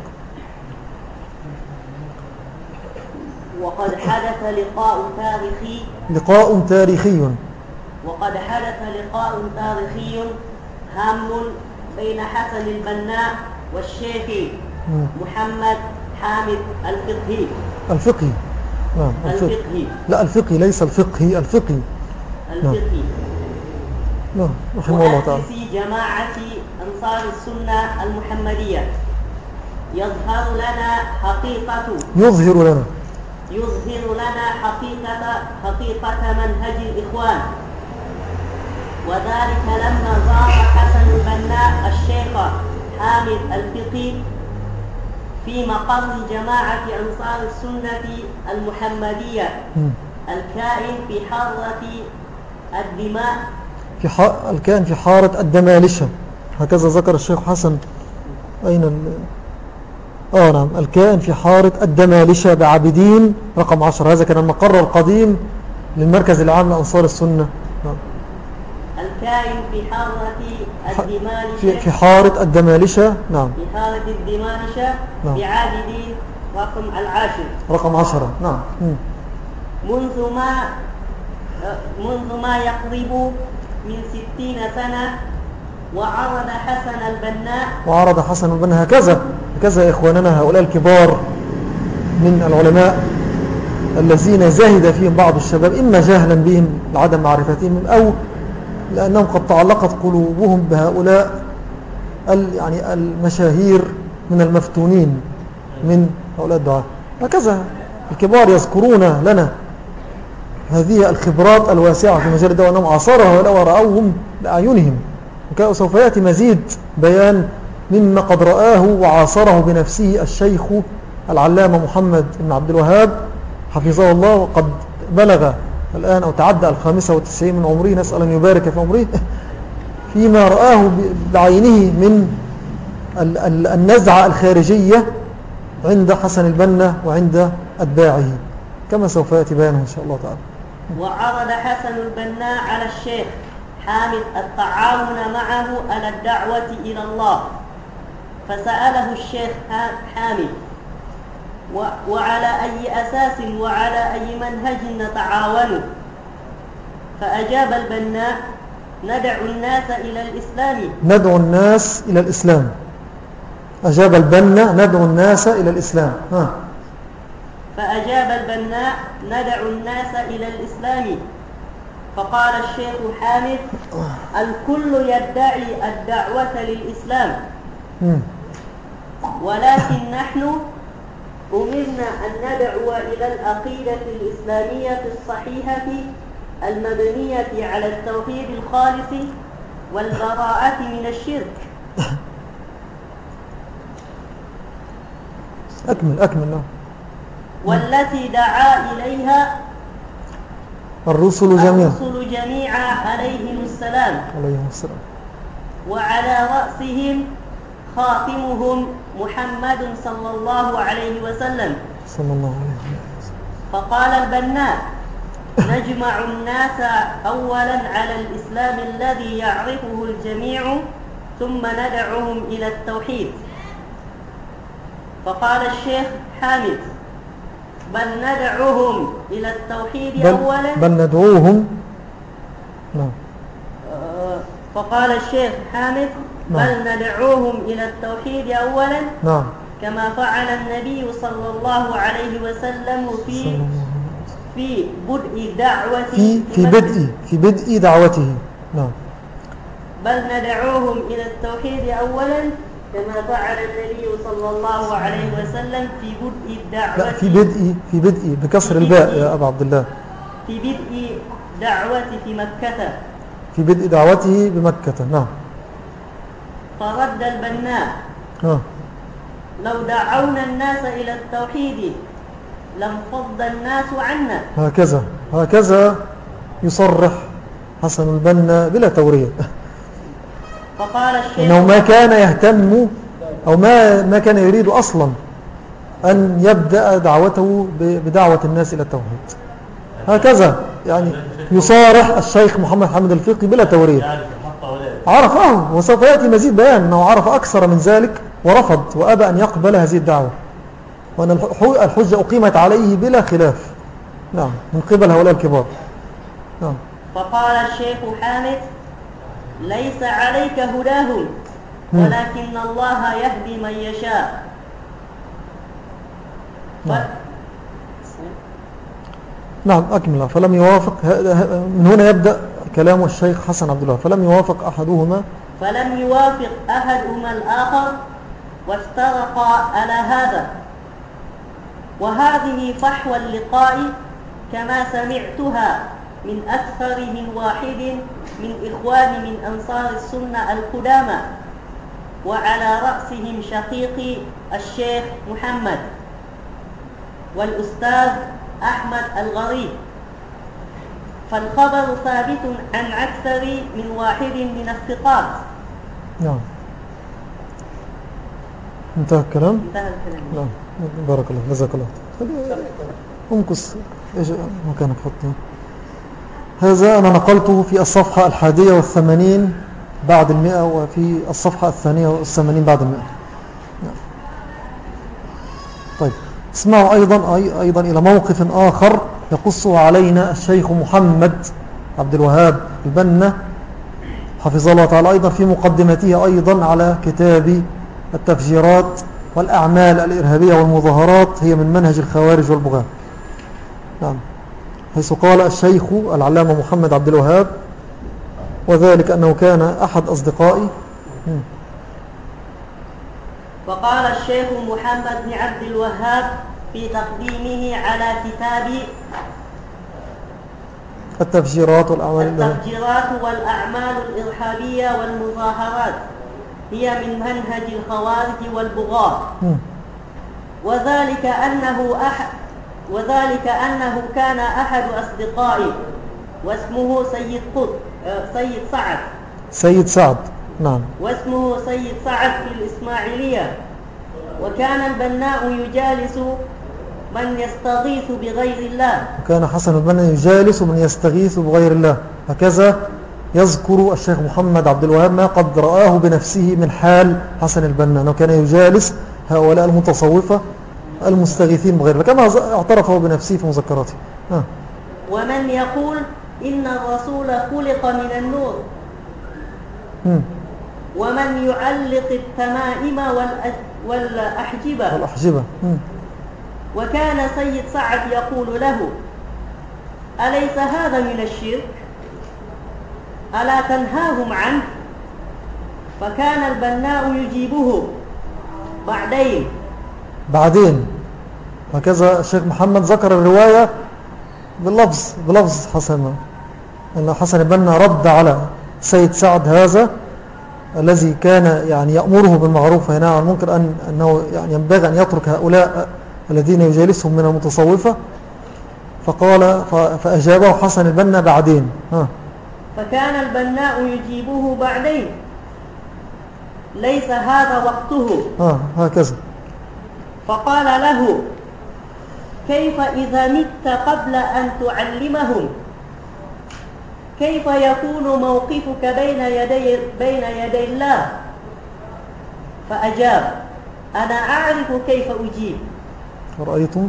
وقد حدث لقاء تاريخي لقاء تاريخي وقد حدث لقاء تاريخي هام بين حسن البنا والشيخ محمد حامد الفقهي. الفقهي نعم الفقهي لا الفقهي ليس الفقهي الفقهي الفقهي نعم رحمه الله تعالى. مؤسس جماعة أنصار السنة المحمدية. يظهر لنا حقيقة يظهر لنا يظهر لنا حقيقة حقيقة منهج الإخوان، وذلك لما زار حسن البنا الشيخ حامد الفقي في مقر جماعة أنصار السنة المحمدية الكائن في حارة الدماء في ح... الكائن في حارة الدمالشة، هكذا ذكر الشيخ حسن. أين ال... آه نعم الكائن في حارة الدمالشة بعابدين رقم عشرة. هذا كان المقر القديم للمركز العام لأنصار السنة. نعم. الكائن في حارة الدمالشة في, في حارة الدمالشة نعم في حارة الدمالشة نعم. بعابدين رقم العاشر رقم عشرة نعم. م. منذ ما منذ ما يقرب من ستين سنة. وعرض حسن البنا وعرض حسن البنا هكذا هكذا إخواننا هؤلاء الكبار من العلماء الذين زهد فيهم بعض الشباب، إما جهلا بهم لعدم معرفتهم أو لأنهم قد تعلقت قلوبهم بهؤلاء يعني المشاهير من المفتونين من هؤلاء الدعاة. هكذا الكبار يذكرون لنا هذه الخبرات الواسعة في مجال الدعوة أنهم عاصرها ورأوهم بأعينهم، وسوف يأتي مزيد بيان مما قد رآه وعاصره بنفسه الشيخ العلامة محمد بن عبد الوهاب حفظه الله، وقد بلغ الآن أو تعدى الخامسة والتسعين من عمره، نسأل أن يبارك في عمره، فيما رآه بعينه من النزعة الخارجية عند حسن البنا وعند أتباعه، كما سوف يأتي بيانه إن شاء الله تعالى. وعرض حسن البنا على الشيخ حامد التعاون معه على الدعوة إلى الله، فسأله الشيخ حامد وعلى أي أساس وعلى أي منهج نتعاون؟ فأجاب البنا: ندعو الناس إلى الإسلام. ندعو الناس إلى الإسلام. أجاب البنا: ندعو الناس إلى الإسلام. ها. فأجاب البناء: ندعو الناس إلى الإسلام. فقال الشيخ حامد: الكل يدعي الدعوة للإسلام، ولكن نحن أمرنا أن ندعو إلى العقيدة الإسلامية الصحيحة المبنية على التوحيد الخالص والبراءة من الشرك. أكمل أكمل له. والتي دعا إليها الرسل جميعا الرسل جميعا عليهم السلام عليهم السلام، وعلى رأسهم خاتمهم محمد صلى الله عليه وسلم. صلى الله عليه وسلم. فقال البناء: نجمع الناس أولا على الإسلام الذي يعرفه الجميع، ثم ندعوهم إلى التوحيد. فقال الشيخ حامد: بل ندعوهم إلى التوحيد بل أولا بل ندعوهم نعم. فقال الشيخ حامد: نعم. بل ندعوهم إلى التوحيد أولا، نعم، كما فعل النبي صلى الله عليه وسلم في في بدء دعوته في في بدء في بدء دعوته. نعم. بل ندعوهم إلى التوحيد أولا، كما فعل النبي صلى الله عليه وسلم في بدء الدعوة. لا، في بدء في بدء بكسر الباء يا أبا عبد الله. في بدء دعوته في مكة. في بدء دعوته بمكة. نعم. فرد البناء: آه. لو دعونا الناس إلى التوحيد لم فض الناس عنا. هكذا هكذا يصرح حسن البنا بلا تورية. فقال الشيخ إنه ما كان يهتم أو ما ما كان يريد أصلا أن يبدأ دعوته بدعوة الناس إلى التوحيد. هكذا يعني يصارح الشيخ محمد حامد الفقي بلا تورية. عرف أه وسوف يأتي مزيد بيان أنه عرف أكثر من ذلك ورفض وأبى أن يقبل هذه الدعوة، وأن الحجة أقيمت عليه بلا خلاف. نعم، من قبل هؤلاء الكبار. نعم. فقال الشيخ حامد: ليس عليك هداهم، ولكن الله يهدي من يشاء. نعم. نعم أكمل. فلم يوافق، من هنا يبدأ كلام الشيخ حسن عبد الله. فلم يوافق أحدهما فلم يوافق أحدهما الآخر وافترقا على هذا. وهذه فحوى اللقاء كما سمعتها من أكثر من واحد من إخواني من أنصار السنة القدامى، وعلى رأسهم شقيقي الشيخ محمد والأستاذ أحمد الغريب. فالخبر ثابت عن أكثر من واحد من الثقات. نعم. انتهى الكلام. انتهى الكلام. نعم. بارك الله، جزاك الله. امكس ايش مكانك حطه. هذا أنا نقلته في الصفحة الحادية والثمانين بعد المئة، وفي الصفحة الثانية والثمانين بعد المئة. نعم. طيب، اسمعوا أيضا أيضا إلى موقف آخر يقصه علينا الشيخ محمد عبد الوهاب البنا حفظه الله تعالى، أيضا في مقدمته أيضا على كتاب التفجيرات والأعمال الإرهابية والمظاهرات هي من منهج الخوارج والبغاة. نعم. حيث قال الشيخ العلامة محمد عبد الوهاب: وذلك أنه كان أحد أصدقائي. وقال الشيخ محمد بن عبد الوهاب في تقديمه على كتاب التفجيرات والأعمال التفجيرات والأعمال الإرهابية والمظاهرات هي من منهج الخوارج والبغاة، وذلك أنه أحد وذلك أنه كان أحد أصدقائي واسمه سيد قطب سيد سعد سيد سعد نعم واسمه سيد سعد في الإسماعيلية. وكان البناء يجالس من يستغيث بغير الله وكان حسن البنا يجالس من يستغيث بغير الله. هكذا يذكر الشيخ محمد عبد الوهاب ما قد رآه بنفسه من حال حسن البنا، أنه كان يجالس هؤلاء المتصوفة المستغيثين بغير الله كما اعترفه بنفسه في مذكراته. آه. ومن يقول إن الرسول خلق من النور، م. ومن يعلق التمائم والأحجبة والأحجبة م. وكان سيد سعد يقول له: أليس هذا من الشرك؟ ألا تنهاهم عنه؟ فكان البناء يجيبه: بعدين بعدين. هكذا الشيخ محمد ذكر الرواية باللفظ بلفظ حسن، أن حسن البنا رد على سيد سعد هذا الذي كان يعني يأمره بالمعروف وينهى عن المنكر، أن أنه يعني ينبغي أن يترك هؤلاء الذين يجالسهم من المتصوفة. فقال فأجابه حسن البنا: بعدين. ها. فكان البناء يجيبه: بعدين، ليس هذا وقته. ها هكذا. فقال له: كيف إذا مت قبل أن تعلمهم؟ كيف يكون موقفك بين يدي, بين يدي الله؟ فأجاب: أنا أعرف كيف أجيب. رأيتم؟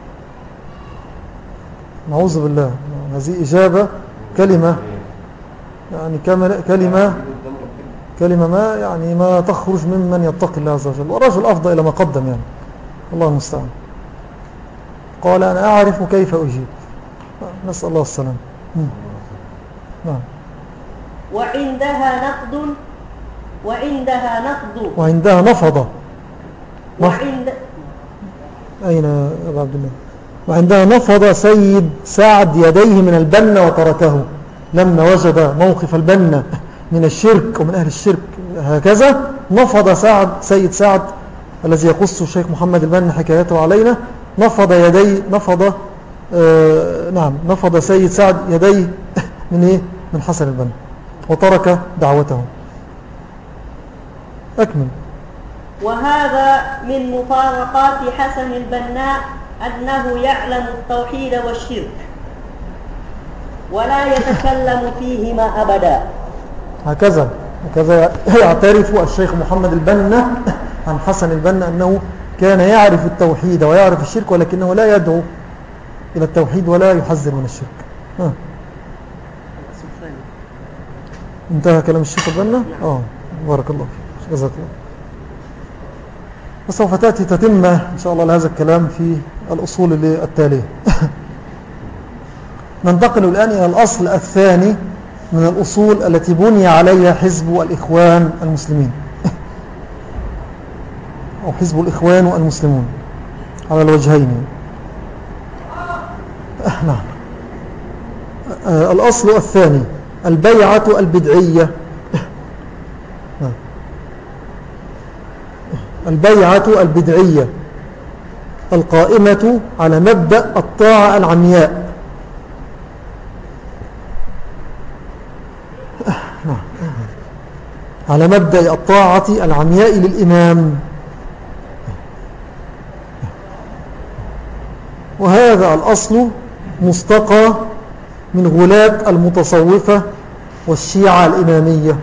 نعوذ بالله، هذه إجابة كلمة يعني كلمة كلمة ما يعني ما تخرج ممن يتقي الله عز وجل، والرجل أفضل إلى ما قدم يعني، الله المستعان. قال: أنا أعرف كيف أجيب. نسأل الله السلام. نعم. وعندها نقد وعندها نقد وعندها نفض. وعند أين يا أبا عبد الله؟ وعندها نفض سيد سعد يديه من البنا وتركه لما وجد موقف البنا من الشرك ومن أهل الشرك. هكذا نفض سعد سيد سعد الذي يقص الشيخ محمد البنا حكايته علينا، نفض يدي نفض آه نعم نفض سيد سعد يديه من إيه؟ من حسن البنا وترك دعوته. أكمل. وهذا من مفارقات حسن البناء أنه يعلم التوحيد والشرك ولا يتكلم فيهما أبدا. هكذا هكذا يعترف الشيخ محمد البنا عن حسن البنا أنه كان يعرف التوحيد ويعرف الشرك، ولكنه لا يدعو إلى التوحيد ولا يحذر من الشرك. ها. انتهى كلام الشيخ البنا؟ آه بارك الله فيك، جزاك الله. وسوف تأتي تتمة إن شاء الله لهذا الكلام في الأصول التالية. ننتقل الآن إلى الأصل الثاني من الأصول التي بني عليها حزب الإخوان المسلمين أو حزب الإخوان والمسلمون على الوجهين. نعم. الأصل الثاني البيعة البدعية. البيعة البدعية القائمة على مبدأ الطاعة العمياء. على مبدأ الطاعة العمياء للإمام. وهذا الأصل مستقى من غلاة المتصوفة والشيعة الإمامية.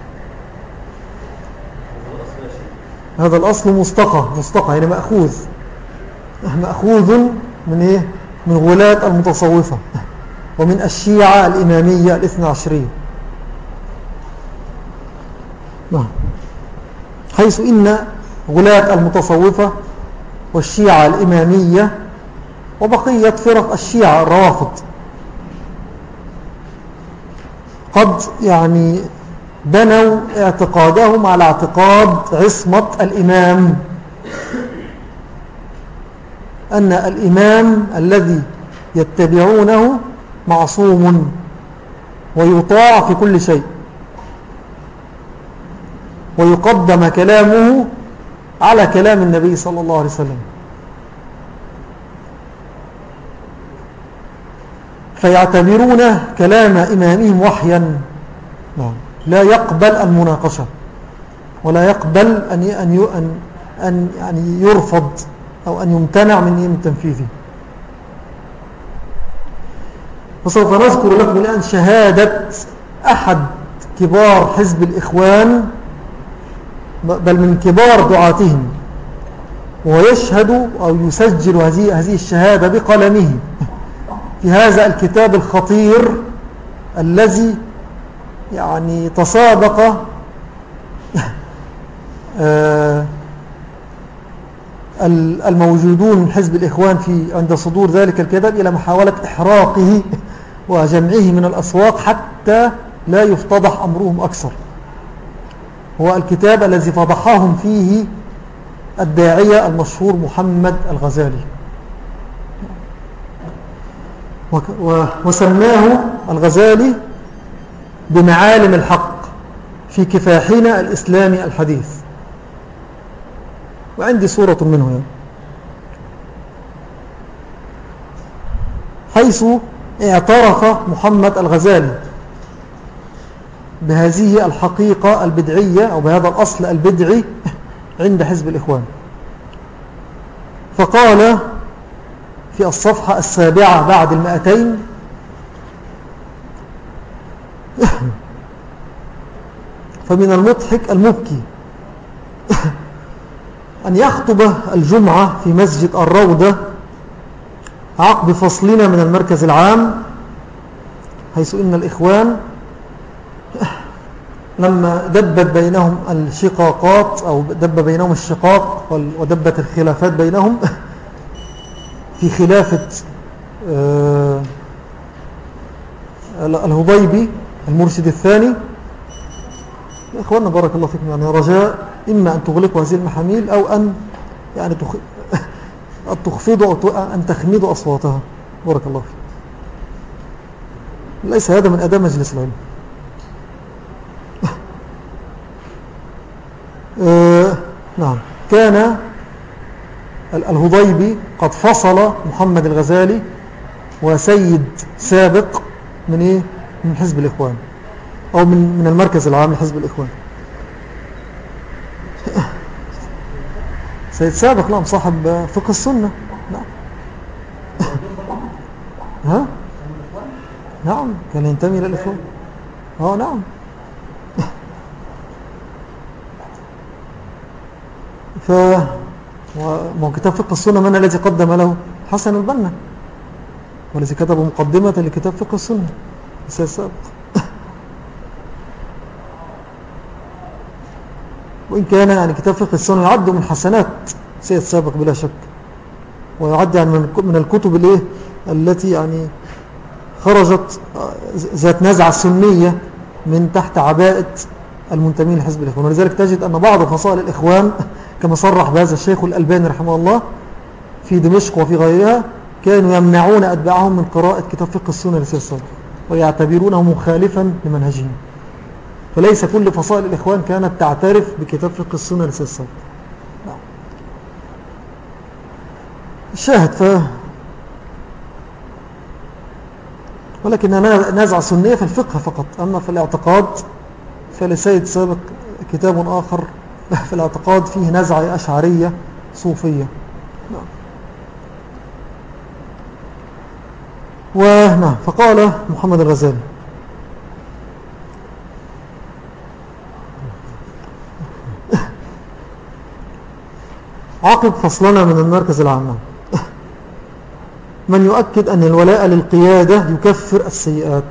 هذا الأصل مستقى مستقى يعني مأخوذ مأخوذ من إيه؟ من غلاة المتصوفة ومن الشيعة الإمامية الاثنى عشرية، حيث إن غلاة المتصوفة والشيعة الإمامية وبقية فرق الشيعة الروافض قد يعني بنوا اعتقادهم على اعتقاد عصمة الإمام، أن الإمام الذي يتبعونه معصوم ويطاع في كل شيء، ويقدم كلامه على كلام النبي صلى الله عليه وسلم، فيعتبرون كلام إمامهم وحيا لا يقبل المناقشة ولا يقبل أن أن أن يعني يرفض أو أن يمتنع من تنفيذه. وسوف نذكر لكم الآن شهادة أحد كبار حزب الإخوان، بل من كبار دعاتهم، ويشهد أو يسجل هذه هذه الشهادة بقلمه في هذا الكتاب الخطير الذي يعني تسابق الموجودون من حزب الإخوان في عند صدور ذلك الكتاب إلى محاولة إحراقه وجمعه من الأسواق حتى لا يفتضح أمرهم أكثر. هو الكتاب الذي فضحهم فيه الداعية المشهور محمد الغزالي، وسماه الغزالي بمعالم الحق في كفاحنا الإسلامي الحديث. وعندي صورة منه يعني. حيث اعترف محمد الغزالي بهذه الحقيقة البدعية أو بهذا الأصل البدعي عند حزب الإخوان، فقال في الصفحة السابعة بعد المائتين: فمن المضحك المبكي أن يخطب الجمعة في مسجد الروضة عقب فصلنا من المركز العام، حيث إن الإخوان لما دبت بينهم الشقاقات أو دب بينهم الشقاق ودبت الخلافات بينهم في خلافة الهضيبي المرشد الثاني. يا إخواننا بارك الله فيكم، يعني رجاء إما أن تغلقوا هذه المحاميل أو أن يعني تخفضوا أو أن تخمدوا أصواتها، بارك الله فيكم. ليس هذا من أداء مجلس العلم. آه نعم. كان الهضيبي قد فصل محمد الغزالي وسيد سابق من إيه؟ من حزب الإخوان أو من من المركز العام لحزب الإخوان. سيد سابق نعم، صاحب فقه السنة. نعم. ها؟ نعم، كان ينتمي إلى الإخوان. اه نعم. ف ومو كتاب فقه السنة من الذي قدم له؟ حسن البنا، والذي كتب مقدمة لكتاب فقه السنة سيد سابق. وإن كان يعني كتاب فقه السنة يعد من حسنات سيد سابق بلا شك، ويعد يعني من الكتب الايه التي يعني خرجت ذات نزعة سنية من تحت عباءة المنتمين لحزب الإخوان. ولذلك تجد أن بعض فصائل الإخوان كما صرح بهذا الشيخ الألباني رحمه الله في دمشق وفي غيرها كانوا يمنعون أتباعهم من قراءة كتاب فقه السنة لسيد سابق ويعتبرونه مخالفا لمنهجهم. فليس كل فصائل الإخوان كانت تعترف بكتاب فقه السنة لسيد سابق. الشاهد ف ولكن نزعة سنية في الفقه فقط، أما في الاعتقاد فلسيد سابق كتاب آخر في الاعتقاد فيه نزعة أشعرية صوفية. ونعم. فقال محمد الغزالي: عقب فصلنا من المركز العام: من يؤكد أن الولاء للقيادة يكفر السيئات.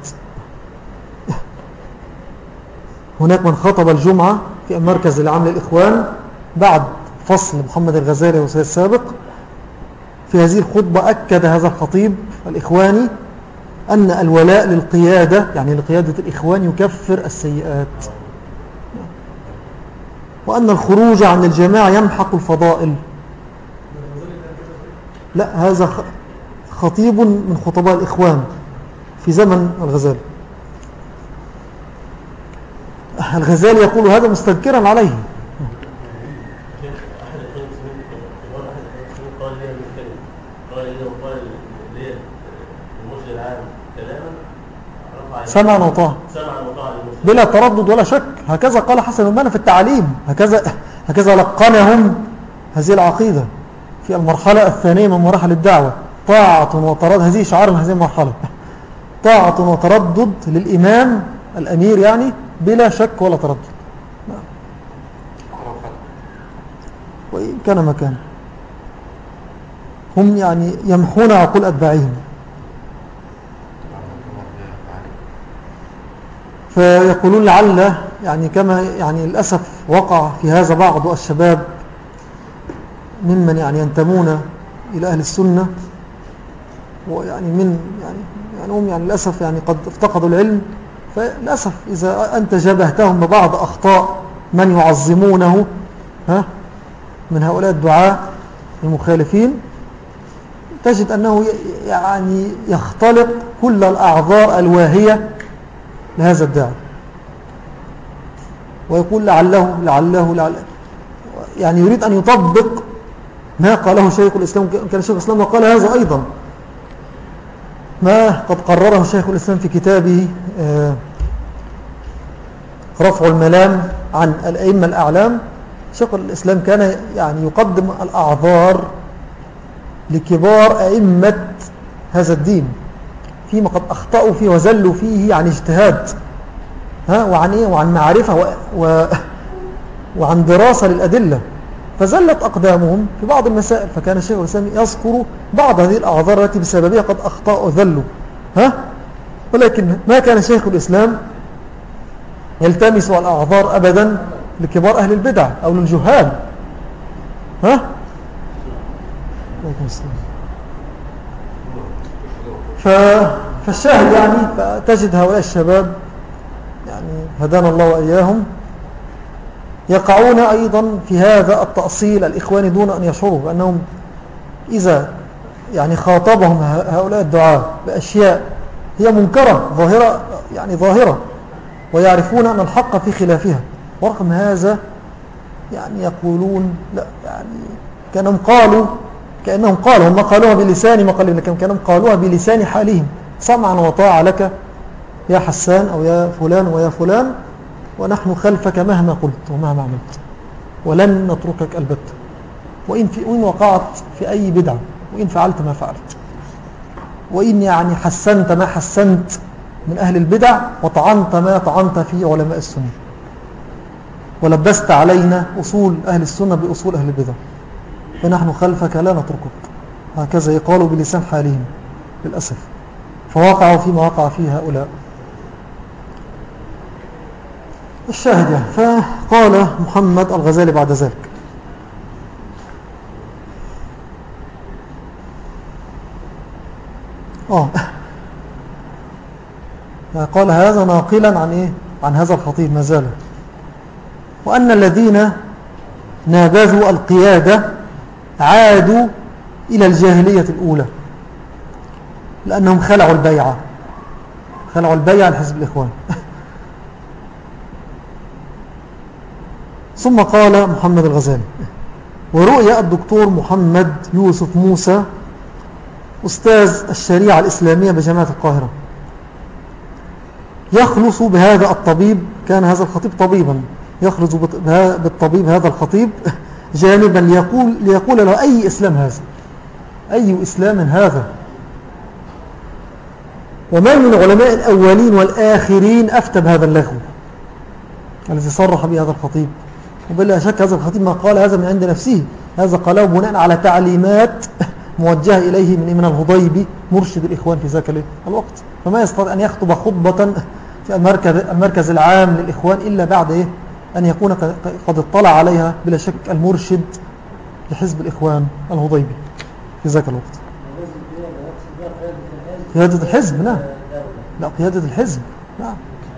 هناك من خطب الجمعة في المركز العام للإخوان بعد فصل محمد الغزالي وسيد سابق. في هذه الخطبة أكد هذا الخطيب الإخواني أن الولاء للقيادة يعني لقيادة الإخوان يكفر السيئات، وأن الخروج عن الجماعة يمحق الفضائل. لا، هذا خطيب من خطباء الإخوان في زمن الغزالي. الغزالي يقول هذا مستذكرا عليه. سمعا وطاعة بلا تردد ولا شك. هكذا قال حسن البنا في التعليم، هكذا هكذا لقنهم هذه العقيدة في المرحلة الثانية من مراحل الدعوة: طاعة وتردد. هذه شعار هذه المرحلة: طاعة وتردد للإمام الأمير يعني بلا شك ولا تردد، وإن كان مكان. هم يعني يمحون عقول أتباعهم. فيقولون لعل يعني كما يعني للأسف وقع في هذا بعض الشباب ممن يعني ينتمون إلى أهل السنة، ويعني من يعني يعني هم يعني للأسف يعني قد افتقدوا العلم، فللأسف إذا أنت جبهتهم ببعض أخطاء من يعظمونه ها من هؤلاء الدعاة المخالفين، تجد أنه يعني يختلق كل الأعذار الواهية لهذا الداعي، ويقول لعله لعله, لعله يعني يريد أن يطبق ما قاله شيخ الإسلام. كان شيخ الإسلام وقال هذا أيضا، ما قد قرره شيخ الإسلام في كتابه رفع الملام عن الأئمة الأعلام. شيخ الإسلام كان يعني يقدم الأعذار لكبار أئمة هذا الدين فيما قد أخطأوا فيه وزلوا فيه عن اجتهاد ها وعن إيه وعن معرفة و و وعن دراسة للأدلة، فزلت أقدامهم في بعض المسائل، فكان الشيخ الإسلام يذكر بعض هذه الأعذار التي بسببها قد أخطأوا وذلوا ها ولكن ما كان شيخ الإسلام يلتمس الأعذار أبدا لكبار أهل البدع أو للجهال ها فالشاهد يعني فتجد هؤلاء الشباب يعني هدانا الله وإياهم يقعون أيضا في هذا التأصيل الإخواني دون أن يشعروا بأنهم إذا يعني خاطبهم هؤلاء الدعاة بأشياء هي منكرة ظاهرة يعني ظاهرة ويعرفون أن الحق في خلافها، ورغم هذا يعني يقولون لا يعني كأنهم قالوا كأنهم قالوا هم قالوها بلسان ما قالوا لكن كأنهم قالوها بلسان حالهم سمعا وطاعة لك يا حسان أو يا فلان ويا فلان، ونحن خلفك مهما قلت ومهما عملت ولن نتركك البتة، وإن, في وإن وقعت في أي بدعة، وإن فعلت ما فعلت، وإن يعني حسنت ما حسنت من أهل البدع، وطعنت ما طعنت في علماء السنة، ولبست علينا أصول أهل السنة بأصول أهل البدع، فنحن خلفك لا نتركك. هكذا يقالوا بلسان حالهم للأسف، فوقعوا فيما وقع فيه هؤلاء. الشاهد يعني فقال محمد الغزالي بعد ذلك آه قال هذا ناقلا عن إيه؟ عن هذا الخطيب ما زال، وأن الذين نابذوا القيادة عادوا إلى الجاهلية الأولى لأنهم خلعوا البيعة خلعوا البيعة لحزب الإخوان. ثم قال محمد الغزالي ورؤيا الدكتور محمد يوسف موسى أستاذ الشريعة الإسلامية بجامعة القاهرة يخلص بهذا الطبيب، كان هذا الخطيب طبيبا، يخلص بالطبيب هذا الخطيب جانبا ليقول, ليقول له أي إسلام هذا، أي إسلام هذا، وما من علماء الأولين والآخرين أفتى بهذا اللغو الذي صرح به هذا الخطيب. وبلا شك هذا الخطيب ما قال هذا من عند نفسه، هذا قاله بناء على تعليمات موجهة إليه من من الهضيبي مرشد الإخوان في ذاك الوقت، فما يستطيع أن يخطب خطبة في المركز, المركز العام للإخوان إلا بعد إيه؟ أن يكون قد اطلع عليها بلا شك المرشد لحزب الإخوان الهضيبي في ذاك الوقت. قيادة الحزب نعم، لا قيادة الحزب نعم،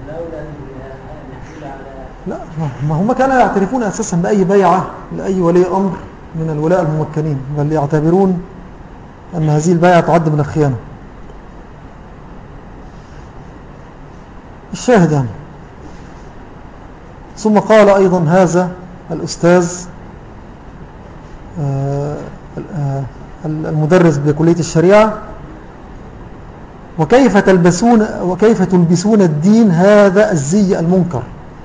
لا ما هم كانوا يعترفون أساسا بأي بيعة لأي ولي أمر من الولاء الممكنين، بل يعتبرون أن هذه البيعة تعد من الخيانة. الشاهد يعني ثم قال أيضا هذا الأستاذ المدرس بكلية الشريعة وكيف تلبسون وكيف تلبسون الدين هذا الزي المنكر.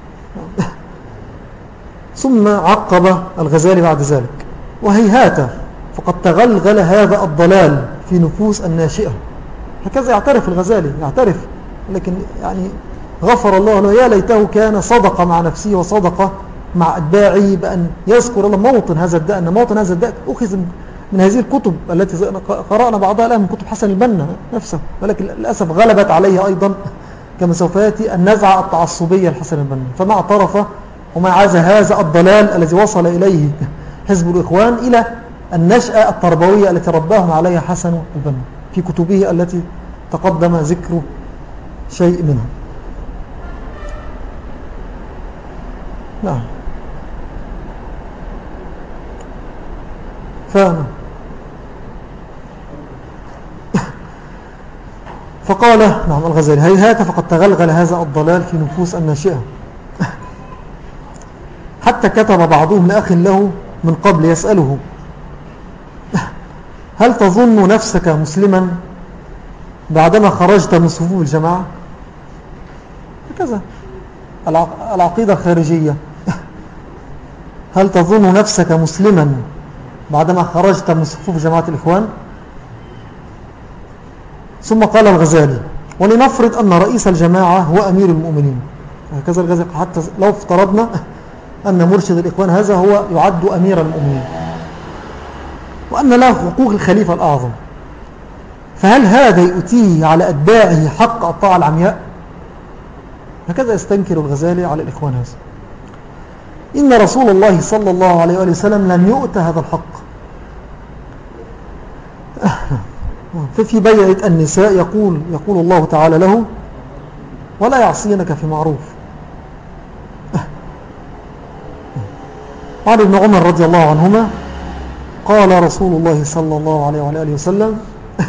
ثم عقب الغزالي بعد ذلك وهيهات فقد تغلغل هذا الضلال في نفوس الناشئة. هكذا يعترف الغزالي، يعترف، لكن يعني غفر الله له، يا ليته كان صدق مع نفسه وصدق مع أتباعه بأن يذكر الله موطن هذا الداء، أن موطن هذا الداء أخذ من هذه الكتب التي قرأنا بعضها الآن من كتب حسن البنا نفسه، ولكن للأسف غلبت عليه أيضا كما سوف يأتي النزعة التعصبية لحسن البنا، فما اعترف وما عاز هذا الضلال الذي وصل إليه حزب الإخوان إلى النشأة التربوية التي رباهم عليها حسن البنا في كتبه التي تقدم ذكر شيء منها. نعم. فاهم. فقال نعم الغزالي: هيهات فقد تغلغل هذا الضلال في نفوس الناشئة، حتى كتب بعضهم لأخ له من قبل يسأله: هل تظن نفسك مسلما بعدما خرجت من صفوف الجماعة؟ هكذا العقيدة الخارجية. هل تظن نفسك مسلما بعدما خرجت من صفوف جماعة الإخوان؟ ثم قال الغزالي: ولنفرض أن رئيس الجماعة هو أمير المؤمنين. هكذا الغزالي: حتى لو افترضنا أن مرشد الإخوان هذا هو يعد أمير المؤمنين وأن له حقوق الخليفة الأعظم، فهل هذا يؤتيه على أتباعه حق الطاعة العمياء؟ هكذا يستنكر الغزالي على الإخوان هذا. إن رسول الله صلى الله عليه وآله وسلم لم يؤت هذا الحق. ففي بيعة النساء يقول, يقول الله تعالى له: ولا يعصينك في معروف. عن ابن عمر رضي الله عنهما قال رسول الله صلى الله عليه وآله وسلم: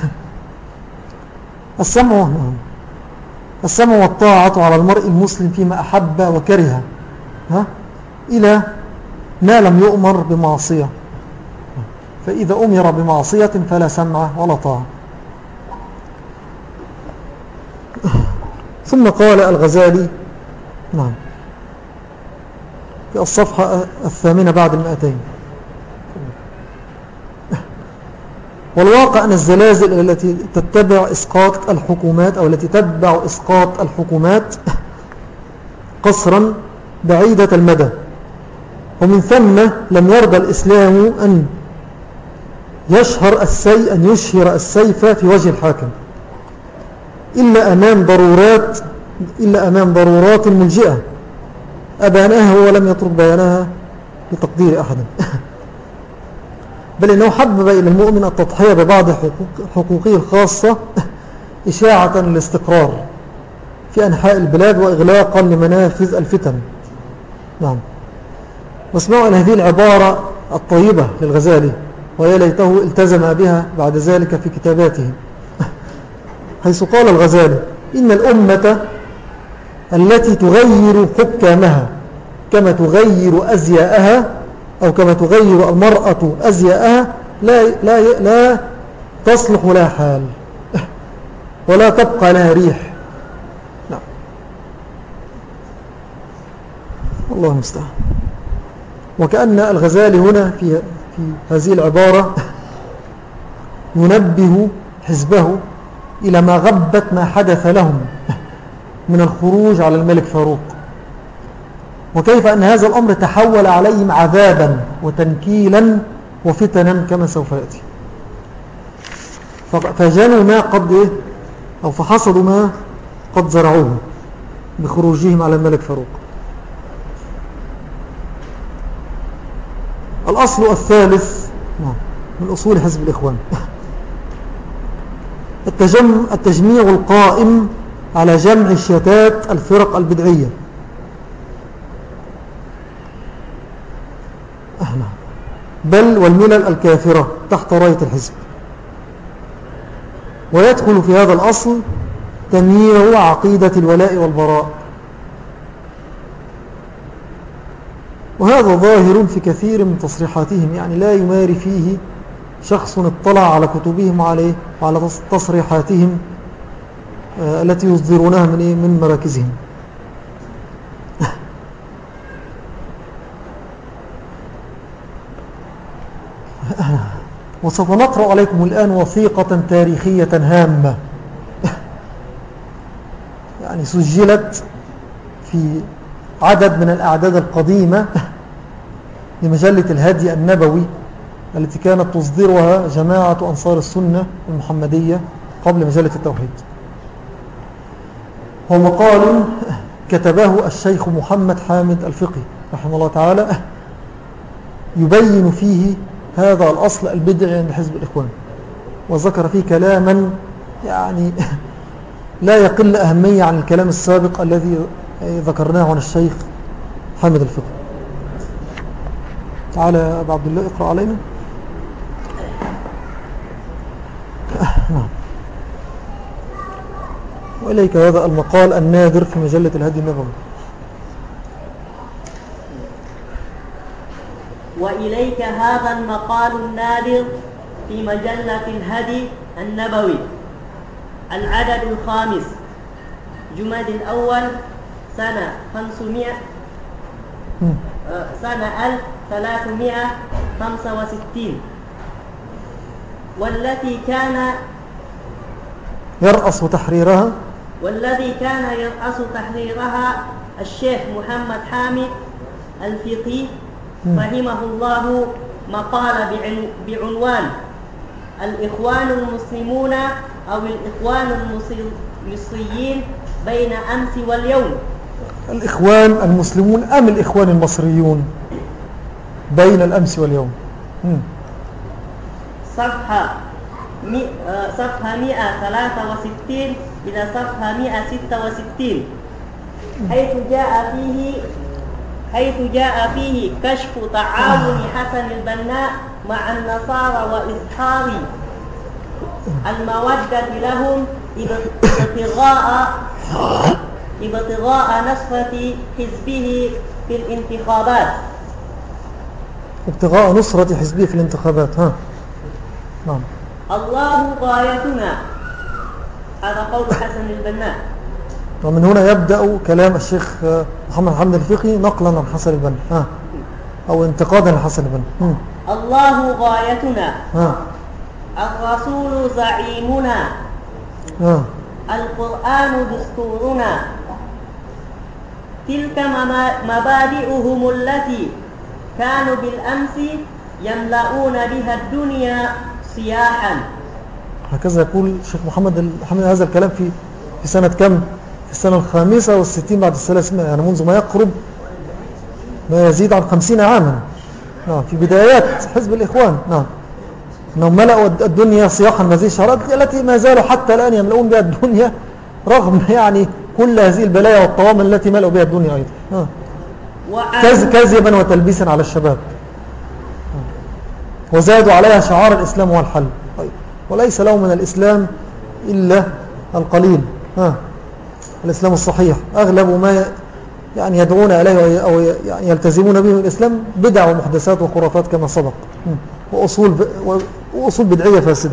السمع السمع والطاعة على المرء المسلم فيما أحب وكره، ها؟ إلى ما لم يؤمر بمعصية، فإذا أمر بمعصية فلا سمع ولا طاعة. ثم قال الغزالي نعم في الصفحة الثامنة بعد المئتين: والواقع أن الزلازل التي تتبع إسقاط الحكومات أو التي تتبع إسقاط الحكومات قصرا بعيدة المدى، ومن ثم لم يرضى الإسلام أن يشهر السي أن يشهر السيف في وجه الحاكم إلا أمام ضرورات إلا أمام ضرورات ملجئة أبانها ولم يترك بيانها بتقدير أحد. بل إنه حبب إلى المؤمن التضحية ببعض حقوقه الخاصة إشاعة للاستقرار في أنحاء البلاد وإغلاقا لمنافذ الفتن. نعم. واسمعوا إلى هذه العبارة الطيبة للغزالي، ويا ليته التزم بها بعد ذلك في كتاباته، حيث قال الغزالي: إن الأمة التي تغير حكامها كما تغير أزياءها أو كما تغير المرأة أزياءها لا, لا, لا تصلح لها حال ولا تبقى لها ريح. نعم. الله المستعان. وكأن الغزالي هنا في, في هذه العبارة ينبه حزبه إلى ما غبت ما حدث لهم من الخروج على الملك فاروق، وكيف أن هذا الأمر تحول عليهم عذابا وتنكيلا وفتنا كما سوف يأتي. فجنوا ما قد أو فحصدوا ما قد زرعوه بخروجهم على الملك فاروق. الأصل الثالث من أصول حزب الإخوان التجم التجميع القائم على جمع شتات الفرق البدعية، بل والملل الكافرة تحت راية الحزب. ويدخل في هذا الأصل تمييع عقيدة الولاء والبراء، وهذا ظاهر في كثير من تصريحاتهم، يعني لا يماري فيه شخص اطلع على كتبهم وعلى وعلى تصريحاتهم التي يصدرونها من من مراكزهم. وسوف نقرأ عليكم الآن وثيقة تاريخية هامة يعني سجلت في عدد من الأعداد القديمة لمجلة الهدي النبوي التي كانت تصدرها جماعة أنصار السنة المحمدية قبل مجلة التوحيد. هو مقال كتبه الشيخ محمد حامد الفقي رحمه الله تعالى، يبين فيه هذا الأصل البدعي عند حزب الإخوان، وذكر فيه كلاما يعني لا يقل أهمية عن الكلام السابق الذي ذكرناه عن الشيخ حامد الفقي. تعالى يا أبا عبد الله اقرأ علينا. نعم. وإليك هذا المقال النادر في مجلة الهدي النبوي. وإليك هذا المقال النادر في مجلة الهدي النبوي العدد الخامس جماد الأول سنة خمسمائة سنة ألف ثلاثمائة خمسة وستين، والتي كان يرأس تحريرها والذي كان يرأس تحريرها الشيخ محمد حامد الفقي رحمه الله، مقال بعنوان الإخوان المسلمون أو الإخوان المصريين بين أمس واليوم. الإخوان المسلمون أم الإخوان المصريون بين الأمس واليوم. مم. صفحة صفحة مئة وثلاثة وستين إلى صفحة مئة وستة وستين، حيث جاء فيه حيث جاء فيه كشف تعاون حسن البناء مع النصارى وإظهار المودة لهم ابتغاء ابتغاء نصرة حزبه في الانتخابات ابتغاء نصرة حزبه في الانتخابات. ها نعم. الله غايتنا، هذا قول حسن البناء. ومن هنا يبدأ كلام الشيخ محمد حامد الفقي نقلا عن حسن البنا ها أو انتقادا لحسن البنا. الله غايتنا، ها. الرسول زعيمنا، ها. القرآن دستورنا، تلك مبادئهم التي كانوا بالأمس يملؤون بها الدنيا صياحا. هكذا يقول الشيخ محمد حامد هذا الكلام في في سنة كم؟ في السنة الخامسة والستين بعد الثلاثمائة، يعني منذ ما يقرب ما يزيد عن خمسين عاما. نعم، في بدايات حزب الإخوان. نعم، أنهم ملأوا الدنيا صياحا هذه الشهرات التي ما زالوا حتى الآن يملؤون بها الدنيا رغم يعني كل هذه البلايا والطوامن التي ملأوا بها الدنيا أيضا، كذبا وتلبيسا على الشباب، وزادوا عليها شعار الإسلام والحل، وليس لهم من الإسلام إلا القليل. ها. الإسلام الصحيح أغلب ما يعني يدعون إليه أو يعني يلتزمون به من الإسلام بدع ومحدثات وخرافات كما سبق، وأصول وأصول بدعية فاسدة.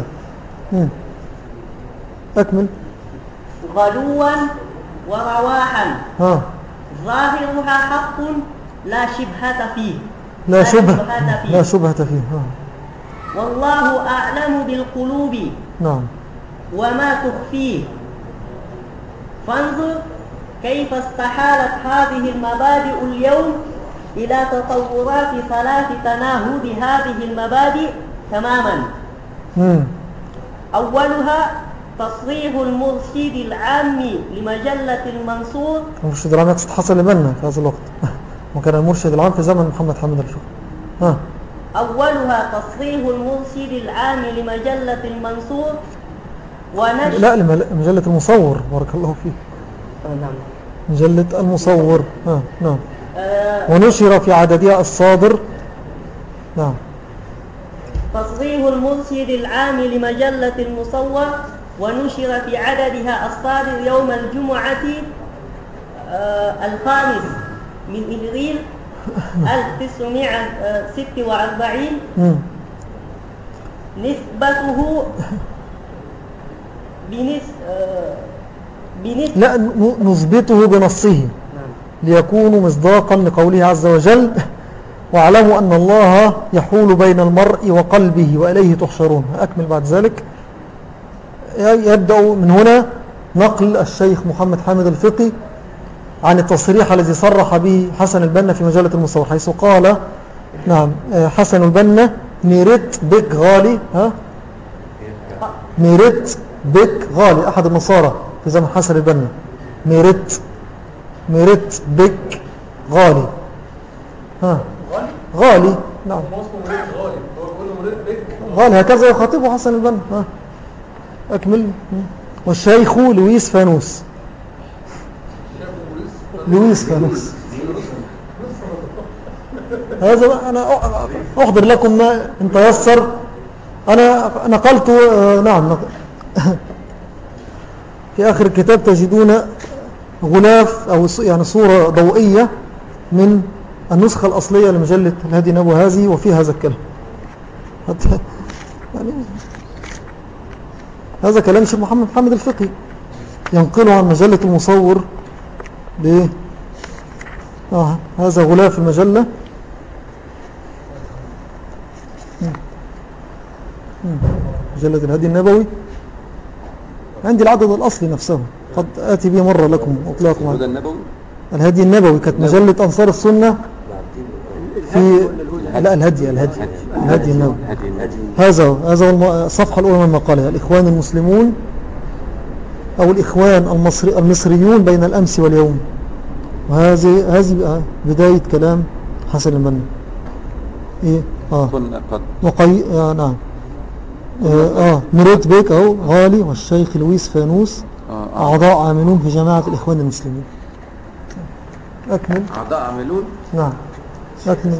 أكمل. غلوا ورواحا، ها. ظاهرها حق لا شبهة فيه لا شبهة لا شبهة فيه. ها. والله أعلم بالقلوب نعم وما تخفيه، فانظر كيف استحالت هذه المبادئ اليوم إلى تطورات ثلاث تناهض هذه المبادئ تماما. مم. أولها تصريح المرشد العام لمجلة المنصور. المرشد العام يقصد حسن البنا في هذا الوقت وكان المرشد العام في زمن محمد حامد الفقي. ها. أولها تصريح المرشد العام لمجلة المنصور ونشر لا مجلة المصور، بارك الله فيه. نعم. مجلة المصور. ها. نعم. آه ونشر في عددها الصادر. نعم. تصريح المرشد العام لمجلة المصور ونشر في عددها الصادر يوم الجمعة آه الخامس من إبريل ألف وتسعمائة وستة وأربعين. نسبته بنس بنس لا نثبته بنصه ليكون مصداقا لقوله عز وجل واعلموا أن الله يحول بين المرء وقلبه وإليه تحشرون. أكمل بعد ذلك. يبدأ من هنا نقل الشيخ محمد حامد الفقي عن التصريح الذي صرح به حسن البنا في مجلة المصور، حيث قال نعم حسن البنا ميرت بك غالي. ها ميرت بك غالي، أحد النصارى في زمن حسن البنا. ميرت ميرت بك غالي. ها غالي. نعم. قال هكذا يخاطبه حسن البنا. ها أكمل. والشيخ لويس فانوس. لويس فانوس هذا أنا أحضر لكم ما إن تيسر. أنا نقلت نعم نقل. في آخر الكتاب تجدون غلاف أو يعني صورة ضوئية من النسخة الأصلية لمجلة الهادي النبوي هذه وفي هذا الكلام. يعني هذا كلام شيخ محمد محمد الفقي ينقله عن مجلة المصور ب آه هذا غلاف المجلة. مجلة الهادي النبوي عندي العدد الأصلي نفسه قد آتي به مرة لكم أطلاقكم الهدى النبوي. الهادي النبوي كانت مجلة أنصار السنة في لا الهدي الهدي الهدي النبوي. هذا هذا الصفحة الأولى من المقالة الإخوان المسلمون أو الإخوان المصري المصريون بين الأمس واليوم. وهذه هذه بداية كلام حسن البنا. إيه آه وقي آه نعم آه, آه مريت بيك أهو غالي والشيخ لويس فانوس أعضاء عاملون في جماعة الإخوان المسلمين. أكمل. أعضاء عاملون. نعم أكمل.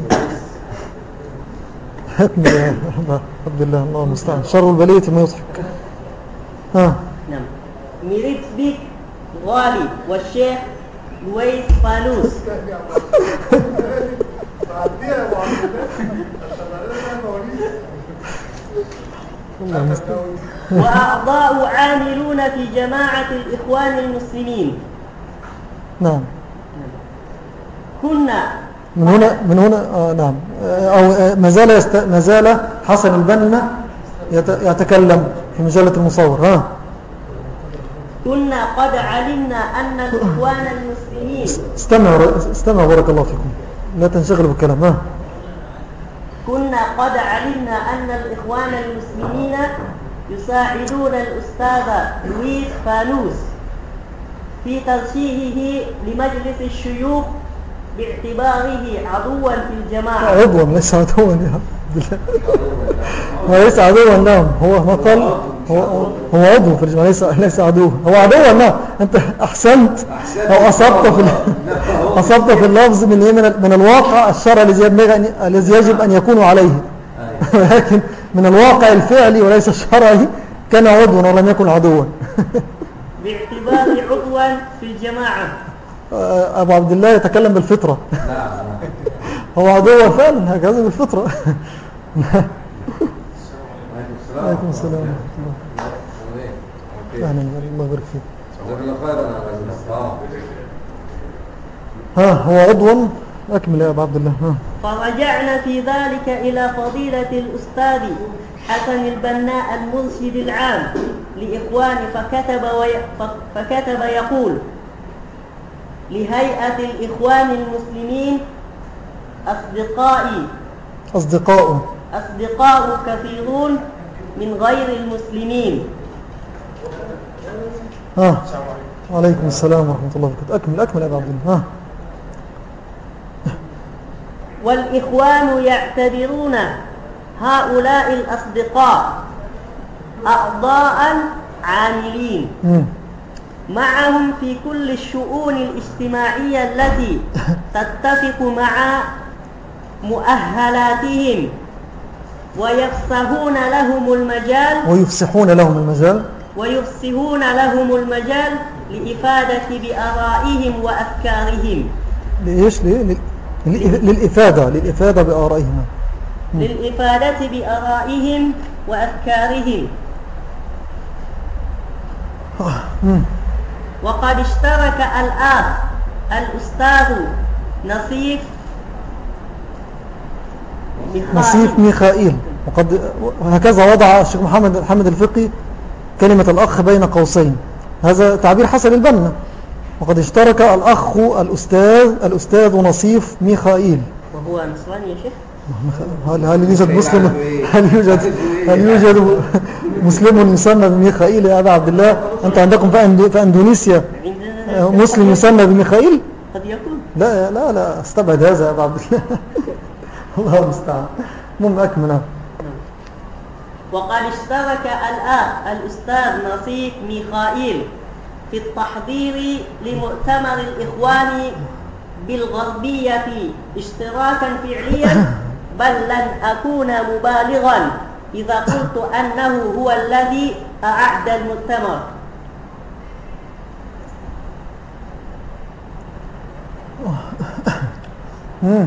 أكمل يا عبد الله. الله المستعان. شر البلية ما يضحك. ها نعم. مريت بيك غالي والشيخ لويس فانوس وأعضاء عاملون في جماعة الإخوان المسلمين. نعم. كنا من هنا من هنا آه نعم أو ما زال يست... ما زال حسن البنا يت... يتكلم في مجلة المصور. ها كنا قد علمنا أن الإخوان المسلمين. استمع استمع بارك الله فيكم لا تنشغلوا بالكلام. ها كنا قد علمنا أن الإخوان المسلمين يساعدون الأستاذ لويس فانوس في ترشيحه لمجلس الشيوخ باعتباره عدوا في الجماعة. عدوا ليس عدوا يا بالله. هو ليس عدوا. نعم هو ما قال هو هو عضو في الجماعة ليس ليس عدوا. هو عدوا. نعم أنت أحسنت أو أصبت في أصبت في اللفظ من من الواقع الشرعي الذي يجب أن يكون عليه ولكن من الواقع الفعلي وليس الشرعي كان عضوا ولم يكن عدوا. باعتباره عضوا في الجماعة. أبو عبد الله يتكلم بالفطرة. هو عدو فعلا هكذا بالفطرة. عليكم السلام ورحمة الله. الله يبارك فيك. ها هو عضوا. أكمل يا أبو عبد الله. ها فرجعنا في ذلك إلى فضيلة الأستاذ حسن البناء المرشد العام لإخوان فكتب, وي... فكتب يقول لهيئة الإخوان المسلمين أصدقائي أصدقاء أصدقاء كثيرون من غير المسلمين. ها وعليكم السلام ورحمة الله وبركاته. أكمل أكمل يا أبو عبد الله. ها والإخوان يعتبرون هؤلاء الأصدقاء أعضاء عاملين معهم في كل الشؤون الاجتماعية التي تتفق مع مؤهلاتهم ويفسحون لهم المجال ويفسحون لهم المجال ويفسحون لهم المجال لإفادة بآرائهم وأفكارهم. لإيش؟ ليه؟ للإفادة للإفادة بآرائهم للإفادة بآرائهم وأفكارهم. وقد اشترك الآن الأستاذ نصيف نصيف ميخائيل وقد هكذا وضع الشيخ محمد محمد الفقي كلمة الأخ بين قوسين. هذا تعبير حسن البنا. وقد اشترك الأخ الأستاذ الأستاذ نصيف ميخائيل. وهو نصراني يا شيخ؟ هل هل يوجد مسلم هل يوجد هل يوجد مسلم يسمى بميخائيل يا أبا عبد الله؟ أنت عندكم في أندونيسيا مسلم يسمى بميخائيل؟ قد يكون. لا لا لا استبعد هذا يا أبا عبد الله. الله المستعان. المهم أكمل. وقد اشترك الآن الأستاذ نصيف ميخائيل في التحضير لمؤتمر الإخوان بالغربية اشتراكا فعليا، بل لن أكون مبالغا إذا قلت أنه هو الذي أعد المؤتمر. كان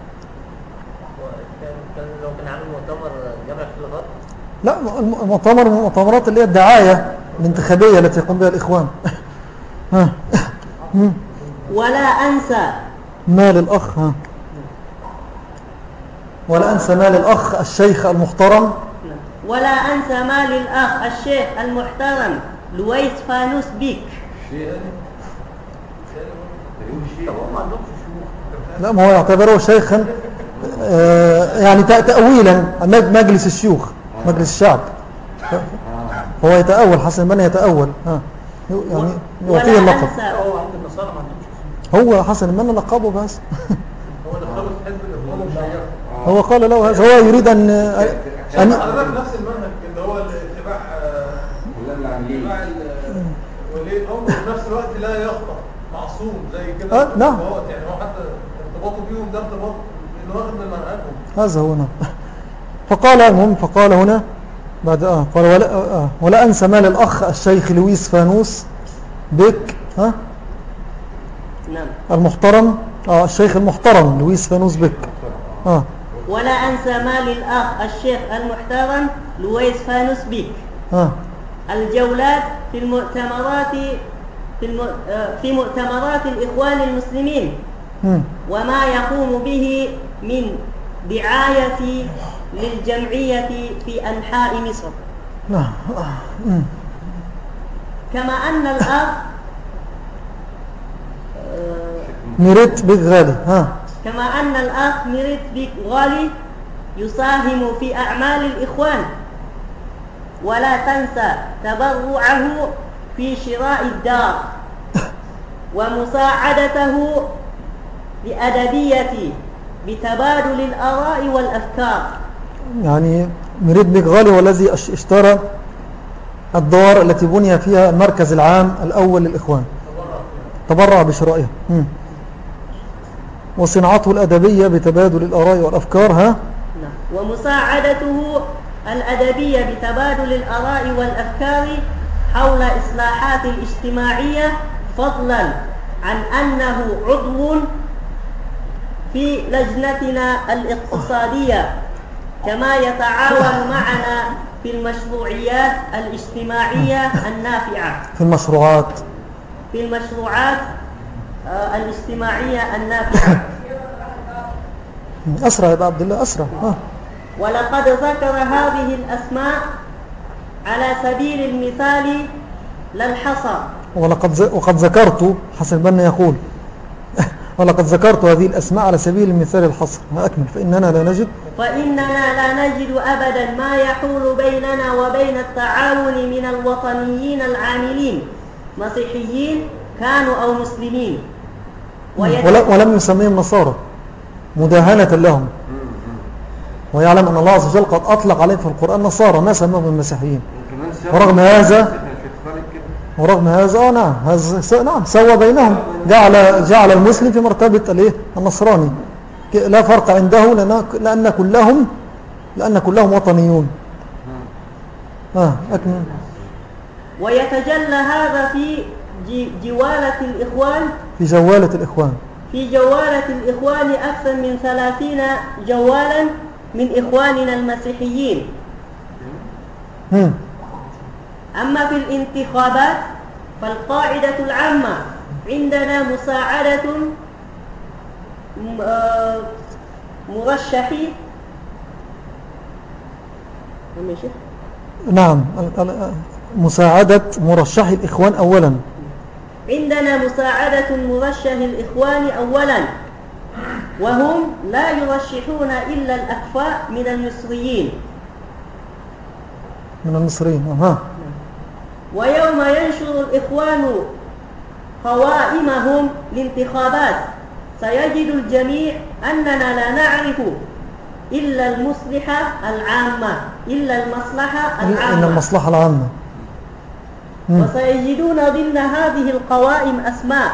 كان لو كان عامل مؤتمر جامع في الغرب. لا، المؤتمر من المؤتمرات اللي هي الدعاية الانتخابية التي يقوم بها الإخوان. ها. ولا أنسى مال الأخ ها. ولا أنسى مال الأخ الشيخ المحترم ولا أنسى مال الأخ الشيخ المحترم لويس فانوس بيك. لا، ما هو يعتبره شيخا يعني تأويلا مجلس الشيوخ، مجلس الشعب. هو يتأول، حسن البنا يتأول ها، يعني يعطيه اللقب. هو حسن البنا لقبه بس. هو لقبه حزب الإخوان والشيعة. هو قال له هذا، هو يريد أن أن نفس المنهج اللي هو الاتباع اتباع ولي الأمر في نفس الوقت لا يخطأ، معصوم زي كده. آه نعم. يعني هو حتى ارتباطه بيهم ده ارتباط انه واخد من منهجهم. هذا هو. نعم. فقال المهم فقال هنا بعد اه قال ولا, آه ولا انسى مال الاخ الشيخ لويس فانوس بك ها نعم المحترم، اه الشيخ المحترم لويس فانوس بك اه ولا انسى مال الاخ الشيخ المحترم لويس فانوس بك اه الجولات في المؤتمرات في, الم... في مؤتمرات الإخوان المسلمين م. وما يقوم به من دعاية للجمعية في أنحاء مصر. نعم. كما أن الأخ ميريت بيك غالي ها كما أن الأخ ميريت بيك غالي يساهم في أعمال الإخوان، ولا تنسى تبرعه في شراء الدار ومساعدته بأدبية بتبادل الآراء والأفكار. يعني ميريت بيك غالي هو الذي اشترى الدار التي بني فيها المركز العام الأول للإخوان، تبرع بشرائها، وصنعته الأدبية بتبادل الآراء والأفكار ها ومساعدته الأدبية بتبادل الآراء والأفكار حول إصلاحات الاجتماعية، فضلا عن أنه عضو في لجنتنا الاقتصادية، كما يتعاون معنا في المشروعيات الاجتماعية النافعة في المشروعات في المشروعات الاجتماعية النافعة. أسرع يا عبد الله أسرع. ها. ولقد ذكر هذه الأسماء على سبيل المثال لا الحصر. ولقد ز... وقد ذكرت حسن البنا يقول ولقد ذكرت هذه الأسماء على سبيل المثال الحصر. ما أكمل. فإننا لا نجد فإننا لا نجد أبدا ما يحول بيننا وبين التعاون من الوطنيين العاملين مسيحيين كانوا أو مسلمين، ويت... ولم يسميهم نصارى مداهنة لهم، ويعلم أن الله عز وجل قد أطلق عليهم في القرآن نصارى ما سموهم المسيحيين. ورغم هذا ورغم هذا اه نعم هذا نعم سوى بينهم، جعل جعل المسلم في مرتبة الايه النصراني، لا فرق عنده لأن لأن كلهم لأن كلهم وطنيون. اه أكمل. ويتجلى هذا في جوالة الإخوان في جوالة الإخوان في جوالة الإخوان أكثر من ثلاثين جوالا من إخواننا المسيحيين. هم. أما في الانتخابات فالقاعدة العامة عندنا مساعدة مرشحي نعم مساعدة مرشحي الإخوان أولا. عندنا مساعدة مرشح الإخوان أولا، وهم لا يرشحون إلا الأكفاء من المصريين من المصريين. أها. ويوم ينشر الإخوان قوائمهم للانتخابات سيجد الجميع أننا لا نعرف إلا المصلحة العامة إلا المصلحة إن العامة. المصلحة العامة. مم. وسيجدون ضمن هذه القوائم أسماء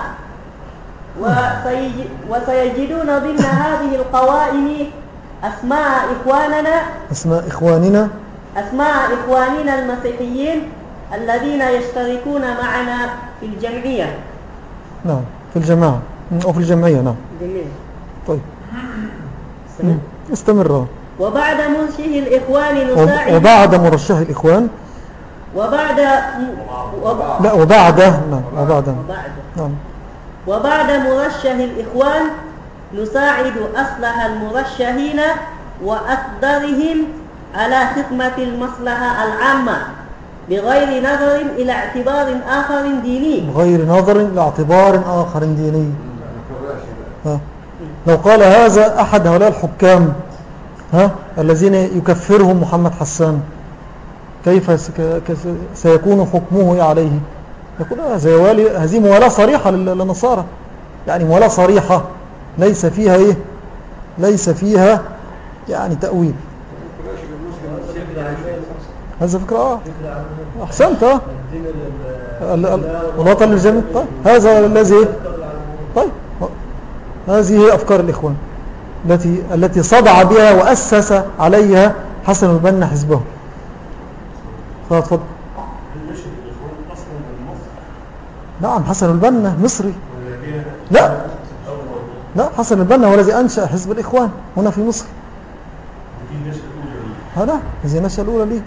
وسيج- وسيجدون ضمن هذه القوائم أسماء إخواننا أسماء إخواننا أسماء إخواننا المسيحيين الذين يشتركون معنا في الجمعية. نعم في الجماعة أو في الجمعية. نعم جميل. طيب مم. استمر. وبعد منشه الإخوان نساعد وبعد مرشح الإخوان وبعد وب... لا وبعد نعم وبعد وبعد نعم وبعد مرشح الإخوان نساعد أصلح المرشحين وأقدرهم على خدمة المصلحة العامة بغير نظر إلى اعتبار آخر ديني. بغير نظر لاعتبار آخر ديني. ها. لو قال هذا أحد هؤلاء الحكام ها الذين يكفرهم محمد حسان كيف سيكون حكمه عليه؟ يقول هذه موالاة صريحة للنصارى، يعني موالاة صريحة ليس فيها إيه؟ ليس فيها يعني تأويل. هذا فكرة آه أحسنت آه الوطن للجميع. طيب هذا الذي طيب هذه هي أفكار الإخوان التي التي صدع بها وأسس عليها حسن البنا حزبه. فاتفضل. نعم حسن البنا مصري. لا لا حسن البنا هو الذي أنشأ حزب الإخوان هنا في مصر. هذا هذه النشأة الأولى ليه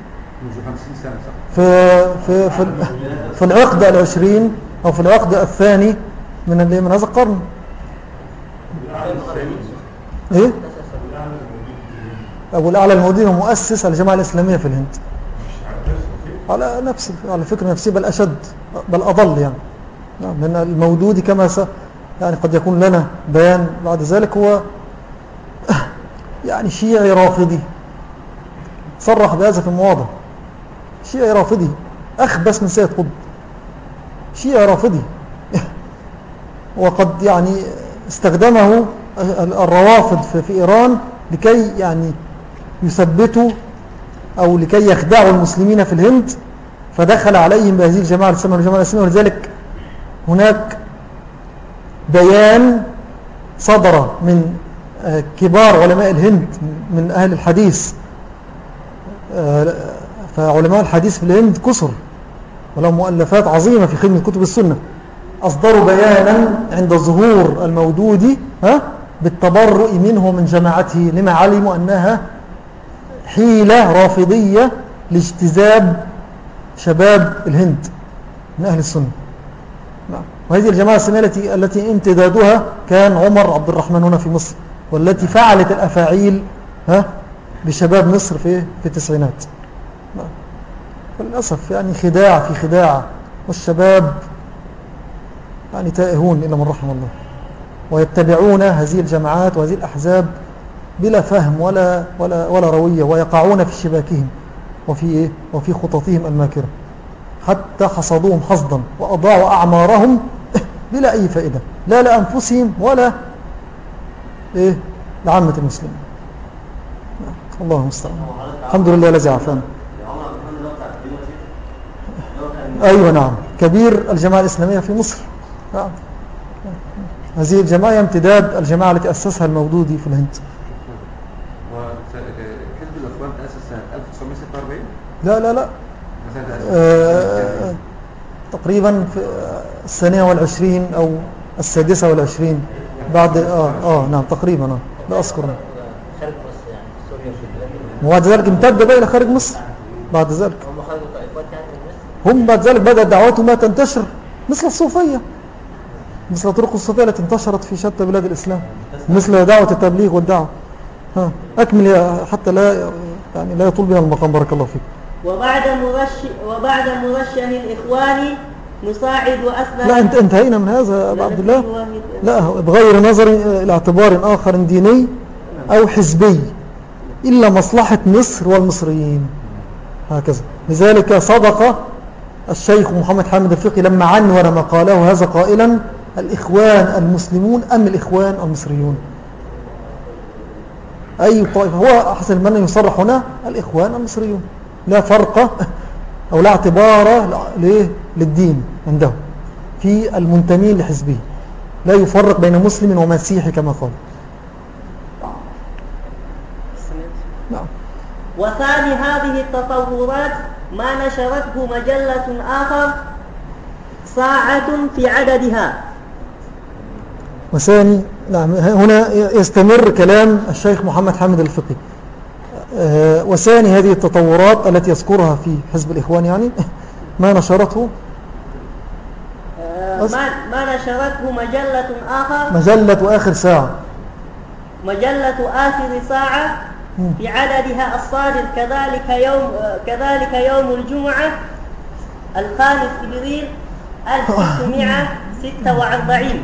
في في في, في العقد العشرين أو في العقد الثاني من من هذا القرن. إيه؟ أبو الأعلى المودي هو مؤسس الجماعة الإسلامية في الهند على نفس على فكرة نفسي بل أشد بل أضل يعني. من المودودي كما س يعني قد يكون لنا بيان بعد ذلك هو يعني شيعي رافضي صرح بهذا في المواضع. شيعي رافضي أخبث من سيد قطب. شيعي رافضي وقد يعني استخدمه الروافض في إيران لكي يعني يثبتوا أو لكي يخدعوا المسلمين في الهند، فدخل عليهم بهذه الجماعة الإسلامية والجماعة الإسلامية. ولذلك هناك بيان صدر من كبار علماء الهند من أهل الحديث، فعلماء الحديث في الهند كثر ولهم مؤلفات عظيمة في خدمة كتب السنة، أصدروا بيانا عند ظهور المودودي ها بالتبرؤ منه من جماعته لما علموا أنها حيلة رافضية لاجتذاب شباب الهند من أهل السنة. وهذه الجماعة السنية التي, التي امتدادها كان عمر عبد الرحمن هنا في مصر، والتي فعلت الأفاعيل ها بشباب مصر في في التسعينات. فللأسف يعني خداع في خداع، والشباب يعني تائهون إلا من رحم الله، ويتبعون هذه الجماعات وهذه الأحزاب بلا فهم ولا, ولا, ولا روية، ويقعون في شباكهم وفي, إيه؟ وفي خططهم الماكرة، حتى حصدوهم حصدا وأضاعوا أعمارهم بلا أي فائدة، لا لأنفسهم ولا إيه لعامة المسلمين. الله المستعان. الحمد لله الذي عافانا. أيوة نعم، كبير الجماعة الإسلامية في مصر. نعم. هذه الجماعة امتداد الجماعة التي أسسها المودودي في الهند. وحزب الإخوان تأسس سنة ألف وتسعمائة وستة وأربعين؟ لا لا لا آه تقريبا في الثانية والعشرين أو السادسة والعشرين بعد آه, آه نعم تقريبا آه لا أذكر. خارج مصر يعني في سوريا وفي البلاد. وبعد ذلك امتد بقى إلى خارج مصر بعد ذلك. هم خرجوا طائفات يعني من مصر؟ هم بعد ذلك بدأت دعواتهم تنتشر مثل الصوفية، مثل طرق الصوفية التي انتشرت في شتى بلاد الإسلام، مثل دعوة التبليغ والدعوة. ها أكمل حتى لا يعني لا يطول بها المقام. بارك الله فيك. وبعد مرشح وبعد مرشح الإخوان نساعد أصلا. لا انت انتهينا من هذا يا أبو عبد الله. لا بغير نظر إلى اعتبار آخر ديني أو حزبي إلا مصلحة مصر والمصريين، هكذا. لذلك صدق الشيخ محمد حامد الفقي لما عنور ما قاله هذا قائلا: الإخوان المسلمون أم الإخوان المصريون؟ أي طائفة. هو حسن البنا يصرح هنا الإخوان المصريون، لا فرق أو لا اعتبار للدين عنده في المنتمين لحزبه، لا يفرق بين مسلم ومسيحي كما قال. نعم. وثاني هذه التطورات ما نشرته مجلة آخر ساعة في عددها. وثاني نعم هنا يستمر كلام الشيخ محمد حامد الفقي. أه وثاني هذه التطورات التي يذكرها في حزب الإخوان يعني ما نشرته أه ما, ما نشرته مجلة آخر مجلة آخر ساعة مجلة آخر ساعة في عددها الصادر كذلك يوم كذلك يوم الجمعة الخامس إبريل ألف وستمائة وستة وأربعين.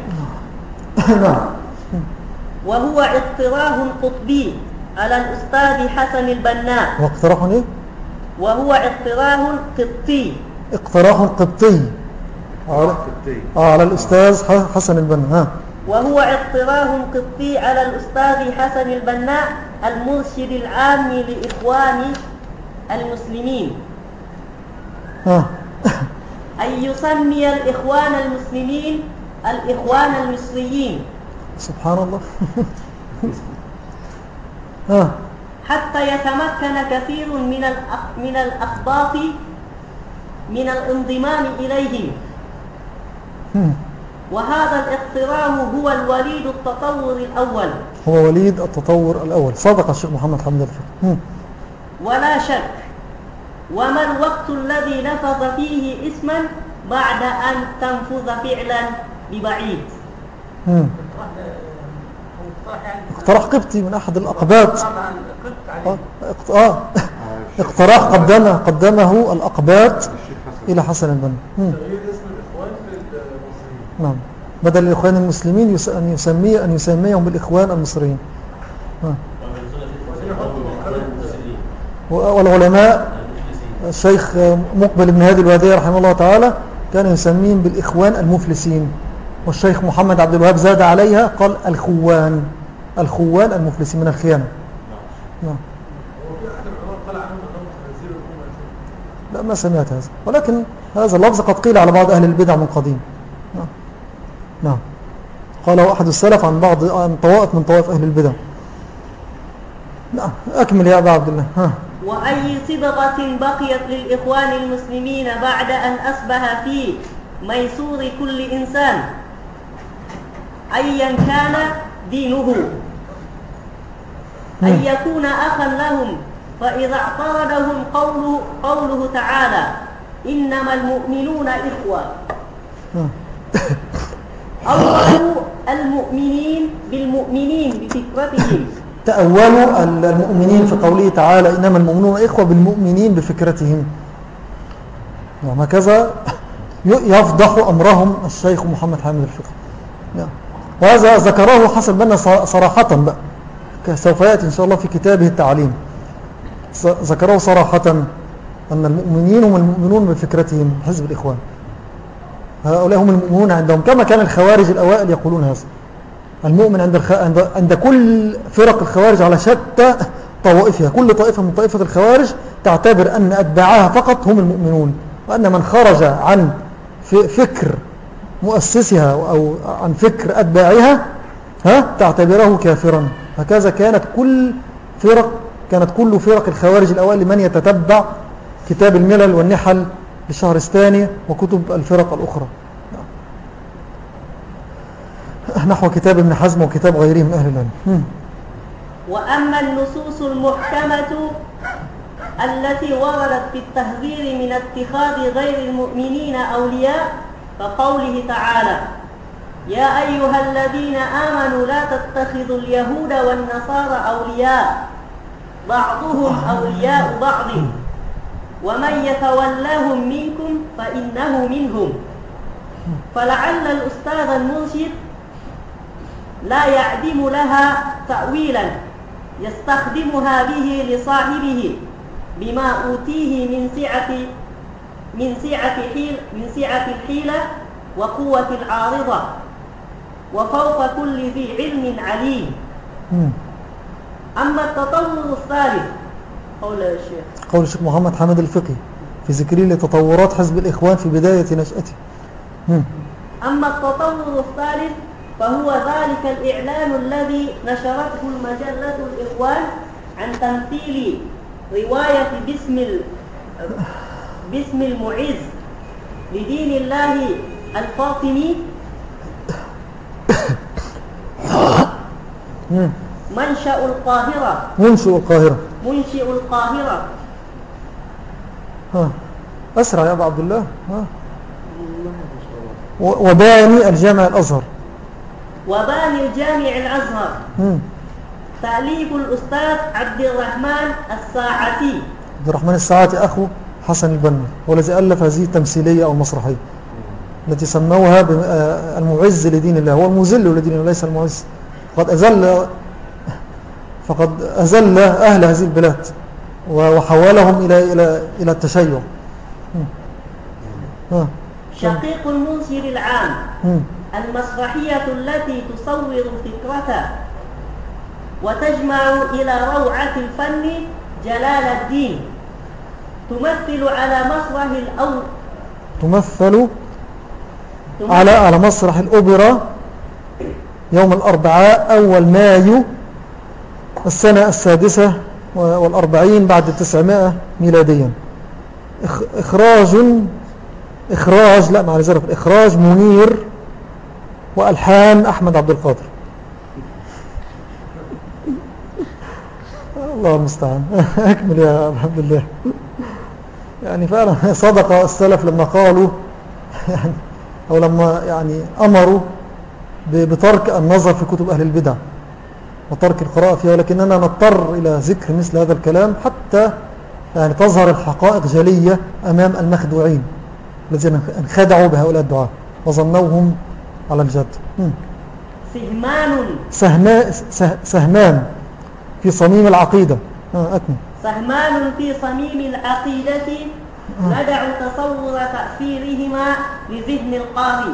وهو اقتراح قطبي على الأستاذ حسن البنا. واقتراح ايه؟ وهو اقتراح قبطي. اقتراح قبطي على, على الأستاذ حسن البنا. وهو اقتراح قبطي على الأستاذ حسن البنا المرشد العام لإخوان المسلمين أن يسمي الإخوان المسلمين الإخوان المصريين. سبحان الله. حتى يتمكن كثير من من الأخباط من الانضمام إليهم. وهذا الاقتراح هو الوليد التطور الأول. هو وليد التطور الأول. صدق الشيخ محمد حامد الفقي. ولا شك. وما الوقت الذي نفذ فيه اسما بعد أن تنفذ فعلا ببعيد. اقتراح قبطي من أحد الأقباط. آه. اقتراح قدمه قدمه الأقباط إلى حسن البنا. نعم. بدل الإخوان المسلمين أن يسمي أن يسميهم بالإخوان المصريين. والعلماء الشيخ مقبل بن هادي الوادي رحمه الله تعالى كان يسميهم بالإخوان المفلسين، والشيخ محمد عبد الوهاب زاد عليها قال الخوان الخوان المفلسين من الخيانة. نعم. لا ما سمعت هذا، ولكن هذا اللفظ قد قيل على بعض أهل البدع من قديم. نعم. نعم. قاله أحد السلف عن بعض عن طوائف من طوائف أهل البدع. نعم. أكمل يا أبا عبد الله. ها. وأي صبغة بقيت للإخوان المسلمين بعد أن أصبح في ميسور كل إنسان أيا كان دينه أن يكون أخا لهم، فإذا اعترضهم قوله, قوله تعالى إنما المؤمنون إخوة أولوا المؤمنين بالمؤمنين بفكرتهم. تأولوا المؤمنين في قوله تعالى إنما المؤمنون إخوة بالمؤمنين بفكرتهم. وهكذا يفضح أمرهم الشيخ محمد حامد الفقي. وهذا ذكره حسن البنا صراحة بقى، سوف يأتي إن شاء الله في كتابه التعليم. ذكره صراحة أن المؤمنين هم المؤمنون بفكرتهم حزب الإخوان، هؤلاء هم المؤمنون عندهم، كما كان الخوارج الأوائل يقولون هذا. المؤمن عند, الخ... عند... عند كل فرق الخوارج على شتى طوائفها، كل طائفة من طائفة الخوارج تعتبر أن أتباعها فقط هم المؤمنون، وأن من خرج عن فكر مؤسسها أو عن فكر أتباعها ها تعتبره كافرا. هكذا كانت كل فرق كانت كل فرق الخوارج الأوائل لمن يتتبع كتاب الملل والنحل للشهرستاني وكتب الفرق الأخرى نحو كتاب ابن حزم وكتاب غيره من أهل العلم. وأما النصوص المحكمة التي وردت في التحذير من اتخاذ غير المؤمنين أولياء فقوله تعالى يا أيها الذين آمنوا لا تتخذوا اليهود والنصارى أولياء بعضهم أولياء بعض ومن يتولهم منكم فإنه منهم. فلعل الأستاذ المرشد لا يعدم لها تأويلا يستخدمها به لصاحبه بما أوتيه من سعة من سعة حيل من سعة الحيلة وقوة العارضة وفوق كل ذي علم عليم. أما التطور الثالث قول الشيخ قول الشيخ محمد حامد الفقي في ذكره لتطورات حزب الإخوان في بداية نشأته. مم. أما التطور الثالث فهو ذلك الإعلان الذي نشرته المجلة الإخوان عن تمثيل رواية باسم ال... باسم المعز لدين الله الفاطمي منشأ القاهرة منشئ القاهرة منشئ القاهرة ها. أسرع يا أبو عبد الله. ها. وباني الجامع الأزهر وباني الجامع الأزهر مم. تأليف الأستاذ عبد الرحمن الساعتي. عبد الرحمن الساعتي أخو حسن البنا والذي ألف هذه التمثيلية أو المسرحية التي سموها المعز لدين الله. هو المذل لدين الله ليس المعز. فقد أزل فقد أزل أهل هذه البلاد وحولهم إلى إلى إلى التشيع. شقيق المنشر العام مم. المسرحية التي تصور فكرة وتجمع إلى روعة الفن جلال الدين تمثل على مسرح الأول تمثل على على مسرح الأوبرا يوم الأربعاء أول مايو السنة السادسة والأربعين بعد التسعمائة ميلاديا. إخراج إخراج لا مع ذلك إخراج منير وألحان أحمد عبد القادر. الله المستعان. أكمل يا عبد الله. يعني فعلا صدق السلف لما قالوا يعني أو لما يعني أمروا بترك النظر في كتب أهل البدع وترك القراءة فيها، ولكننا نضطر إلى ذكر مثل هذا الكلام حتى يعني تظهر الحقائق جلية أمام المخدوعين الذين انخدعوا بهؤلاء الدعاة وظنوهم على الجد. سهمان سهما سهمان في صميم العقيدة. أكمل. سهمان في صميم العقيدة ندع تصور تأثيرهما لذهن القارئ،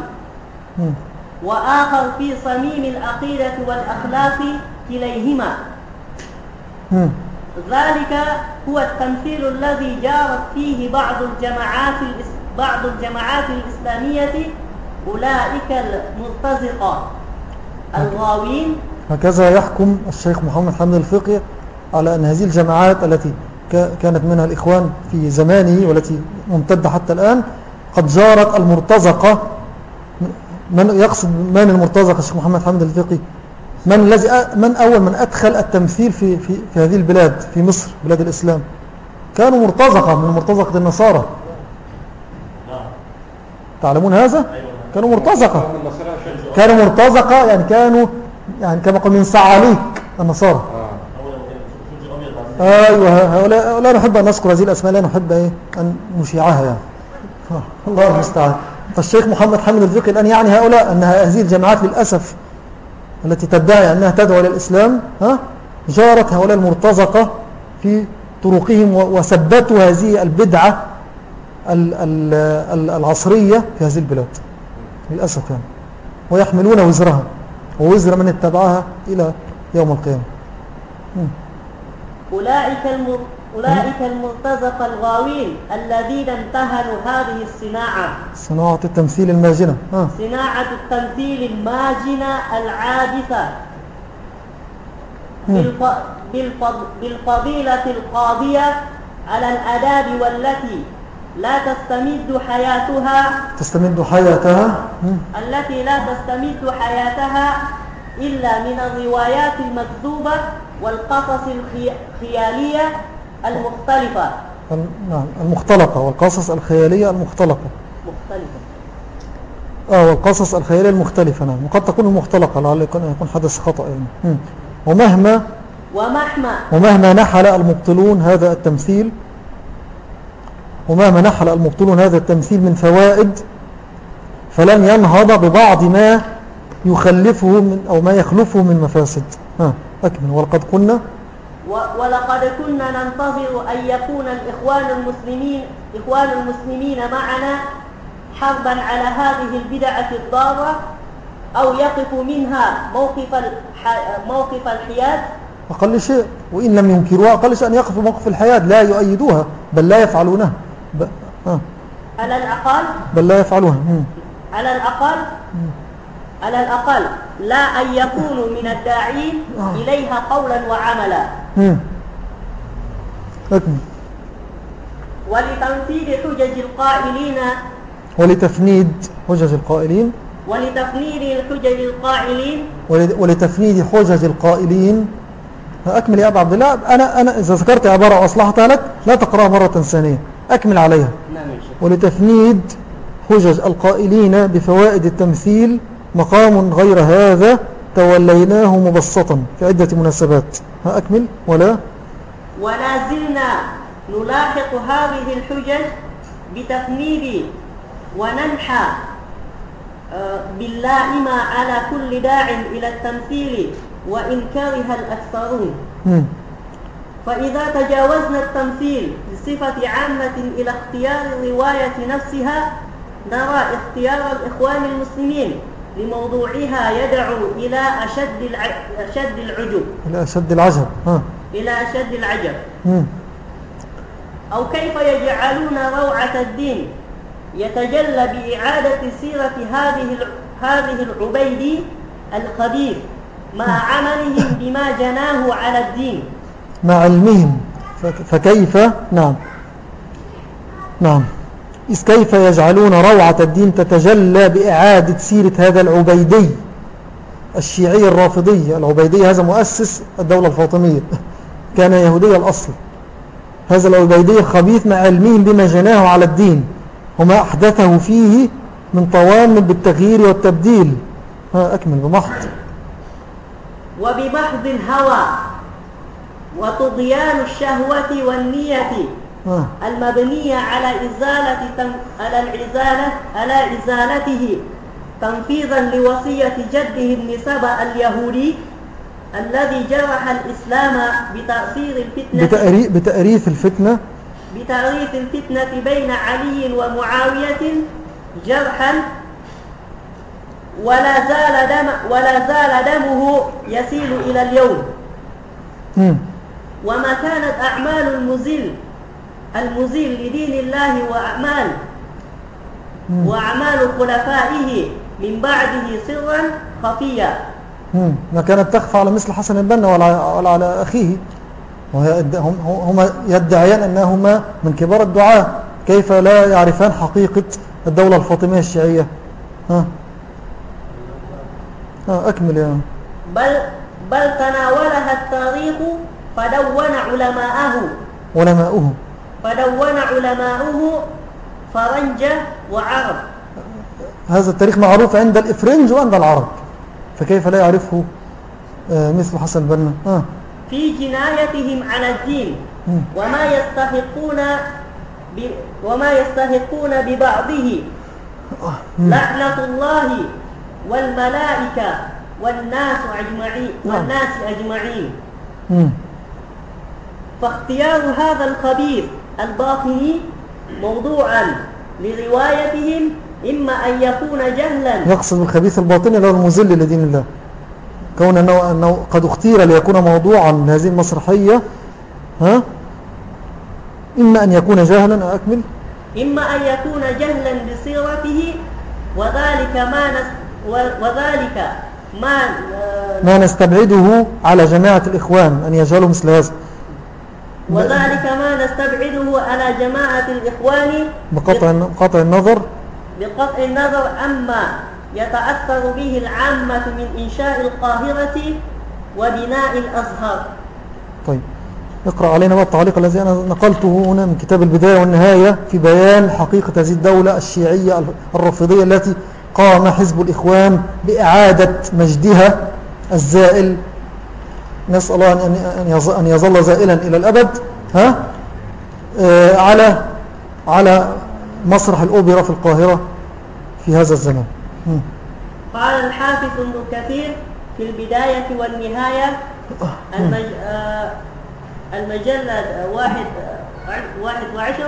وآخر في صميم العقيدة والأخلاق كليهما. ذلك هو التمثيل الذي جارت فيه بعض الجماعات بعض الجماعات الإسلامية أولئك المرتزقة الغاوين. هكذا يحكم الشيخ محمد حامد الفقي على أن هذه الجماعات التي كانت منها الإخوان في زمانه والتي ممتدة حتى الآن قد جارت المرتزقة. من يقصد من المرتزقة الشيخ محمد حامد الفقي؟ من الذي من أول من أدخل التمثيل في, في, في هذه البلاد في مصر بلاد الإسلام؟ كانوا مرتزقة من مرتزقة النصارى. تعلمون هذا؟ كانوا مرتزقة كانوا مرتزقة يعني كانوا يعني كما قلنا من سعاليك النصارى. ايوه هؤلاء لا نحب ان نذكر هذه الاسماء، لا نحب ايه ان نشيعها يعني. الله المستعان. فالشيخ محمد حامد الفقي الان يعني هؤلاء ان هذه الجماعات للاسف التي تدعي انها تدعو الى الاسلام ها جارت هؤلاء المرتزقة في طرقهم وثبتوا هذه البدعة العصرية في هذه البلاد للاسف يعني، ويحملون وزرها ووزر من اتبعها الى يوم القيامة. أولئك, المر... أولئك المرتزقة الغاوين الذين انتهلوا هذه الصناعة صناعة التمثيل الماجنة ها. صناعة التمثيل الماجنة العابثة بالف... بالف... بالفضيلة القاضية على الآداب والتي لا تستمد حياتها تستمد حياتها التي لا تستمد حياتها إلا من الروايات المكذوبة والقصص الخيالية المختلفة. نعم المختلقة والقصص الخيالية المختلقة مختلفة. آه والقصص الخيالية المختلفة. نعم وقد تكون المختلقة لعل يكون حدث خطأ يعني. ومهما ومهما ومهما نحل المبطلون هذا التمثيل ومهما نحل المبطلون هذا التمثيل من فوائد فلن ينهض ببعض ما يخلفه من أو ما يخلفه من مفاسد. ها أكمل. ولقد كنا ولقد كنا ننتظر أن يكون الإخوان المسلمين إخوان المسلمين معنا حربا على هذه البدعة الضارة أو يقف منها موقف الح... موقف الحياد أقل شيء، وإن لم ينكروها أقل شيء أن يقفوا موقف الحياة، لا يؤيدوها بل لا يفعلونها. ب... آه. على الأقل بل لا يفعلوها. مم. على الأقل مم. على الأقل لا أن يكونوا من الداعين آه. إليها قولا وعملا. مم. أكمل. ولتنفيذ حجج القائلين ولتفنيد حجج القائلين ولتفنيد الحجج القائلين ولتفنيد حجج القائلين. أكمل يا أبا عبد الله. أنا, أنا إذا ذكرت عبارة وأصلحتها لك لا تقرأها مرة ثانية، أكمل عليها. نعم يا شيخ. ولتفنيد حجج القائلين بفوائد التمثيل مقام غير هذا توليناه مبسطا في عدة مناسبات. ها أكمل. ولا ولا زلنا نلاحق هذه الحجج بتفنيد وننحى باللائم على كل داع إلى التمثيل وإن كره الأكثرون. م. فإذا تجاوزنا التمثيل بصفة عامة إلى اختيار الرواية نفسها نرى اختيار الإخوان المسلمين لموضوعها يدعو إلى أشد أشد العجب إلى أشد العجب. ها. إلى أشد العجب. م. أو كيف يجعلون روعة الدين يتجلى بإعادة سيرة هذه هذه العبيدي الخبير مع عملهم بما جناه على الدين، مع علمهم. فكيف نعم نعم إذ كيف يجعلون روعة الدين تتجلى بإعادة سيرة هذا العبيدي الشيعي الرافضي. العبيدي هذا مؤسس الدولة الفاطمية، كان يهودي الأصل. هذا العبيدي الخبيث مع علمهم بما جناه على الدين وما أحدثه فيه من طوام بالتغيير والتبديل. ها أكمل. بمحض وبمحض الهوى وطغيان الشهوة والنية آه. المبنية على إزالة تم... على الإزالة على إزالته تنفيذا لوصية جده النسبة اليهودي الذي جرح الإسلام بتأثير الفتنة بتأري... بتأريث الفتنة بتأريث الفتنة بين علي ومعاوية جرحا ولا زال دم ولا زال دمه يسيل إلى اليوم. م. وما كانت أعمال المزيل المزيل لدين الله وأعمال م. وأعمال خلفائه من بعده سرا خفيا. م. ما كانت تخفى على مثل حسن البنا ولا, ولا على أخيه، هم, هم يدعيان أنهما من كبار الدعاة. كيف لا يعرفان حقيقة الدولة الفاطمية الشيعية؟ ها ها أكمل يا بل بل تناولها التاريخ فدون علماءه علماؤه فدون علماؤه فرنجة وعرب. هذا التاريخ معروف عند الإفرنج وعند العرب، فكيف لا يعرفه مثل حسن البنا؟ آه. في جنايتهم على الدين وما يستحقون ب... وما يستحقون ببعضه لعنة الله والملائكة والناس أجمعين والناس أجمعين. فاختيار هذا الخبير الباطني موضوعا لروايتهم إما أن يكون جهلا. يقصد بالخبيث الباطني اللي هو المذل لدين الله، كون أنه, أنه قد اختير ليكون موضوعا لهذه المسرحية. ها إما أن يكون جهلا. أكمل. إما أن يكون جهلا بصيرته وذلك ما نس وذلك ما ما نستبعده على جماعة الإخوان أن يجعلوا مثل هذا، وذلك ما نستبعده على جماعة الإخوان بقطع بقطع النظر بقطع النظر أما يتأثر به العامة من إنشاء القاهرة وبناء الأزهر. طيب اقرأ علينا بقى التعليق الذي أنا نقلته هنا من كتاب البداية والنهاية في بيان حقيقة هذه الدولة الشيعية الرافضية التي قام حزب الإخوان بإعادة مجدها الزائل، نسأل الله أن يظل زائلا إلى الأبد. ها آه على على مسرح الأوبرا في القاهرة في هذا الزمان. م. قال الحافظ ابن كثير في البداية والنهاية المج... آه المجلد واحد واحد وعشر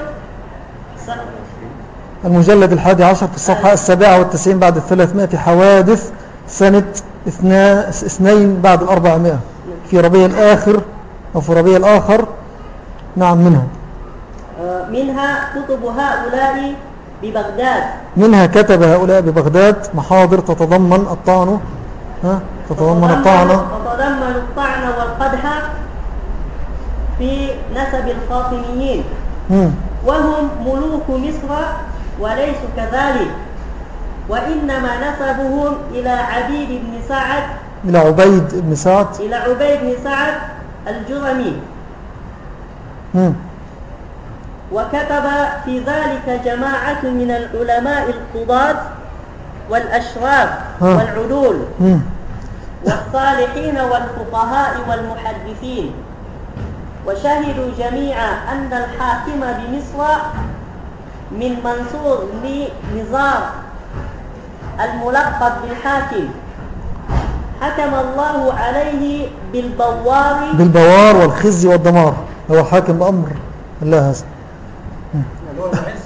المجلد الحادي عشر في الصفحة السابعة والتسعين بعد الثلاثمائة حوادث سنة اثنين بعد الأربعمائة في ربيع الآخر أو في ربيع الآخر. نعم منها منها كتب هؤلاء ببغداد منها كتب هؤلاء ببغداد محاضر تتضمن الطعن ها تتضمن الطعن تتضمن الطعن والقدح في نسب الفاطميين مم. وهم ملوك مصر وليسوا كذلك، وإنما نسبهم إلى عبيد بن سعد إلى عبيد بن سعد إلى عبيد بن سعد الجرمي. مم. وكتب في ذلك جماعة من العلماء القضاة والأشراف ها. والعدول مم. والصالحين والفقهاء والمحدثين، وشهدوا جميعا أن الحاكم بمصر من منصور لنزار الملقب بالحاكم حكم الله عليه بالبوار بالبوار والخزي والدمار، هو حاكم بأمر الله هذا. يعني هو المعز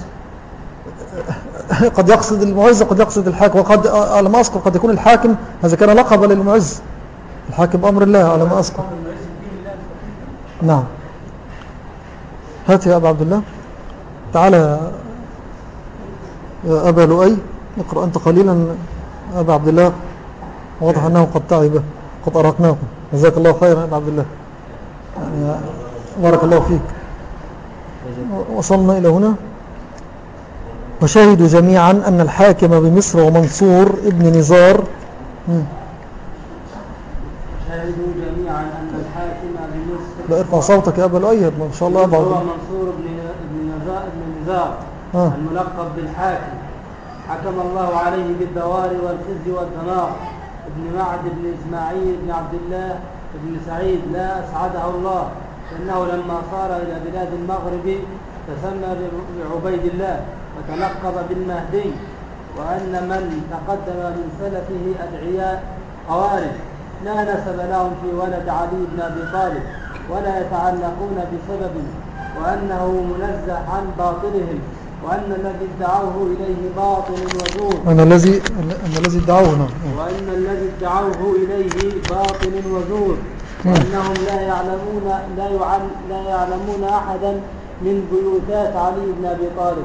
قد يقصد المعز قد يقصد الحاكم، وقد على ما أذكر قد يكون الحاكم هذا كان لقب للمعز، الحاكم بأمر الله على ما أذكر. نعم. هات يا أبا عبد الله، تعالى يا أبا لؤي اقرأ أنت قليلا. أبا عبد الله واضح أنه قد تعب، قد أرهقناكم، جزاك الله خيرا يا أبا عبد الله، يعني بارك الله فيك. وصلنا إلى هنا. وشهدوا جميعا أن الحاكم بمصر ومنصور ابن نزار. شهدوا جميعا أن الحاكم بمصر لا ارفع صوتك يا أبا لؤي ما شاء الله. هو منصور بن نزار آه. الملقب بالحاكم حكم الله عليه بالدوار والخزي والدمار ابن معد بن إسماعيل بن عبد الله بن سعيد لا أسعده الله، لأنه لما صار إلى بلاد المغرب تسمى بعبيد الله وتلقب بالمهدي، وأن من تقدم من سلفه أدعياء خوارج لا نسب لهم في ولد علي بن أبي طالب ولا يتعلقون بسبب، وأنه منزه عن باطلهم، وأن الذي ادعوه إليه باطل وزور أن الذي أن الذي ادعوه وأن الذي ادعوه إليه باطل وزور وأنهم لا يعلمون لا, يعل لا يعلمون أحدا من بيوتات علي بن أبي طالب.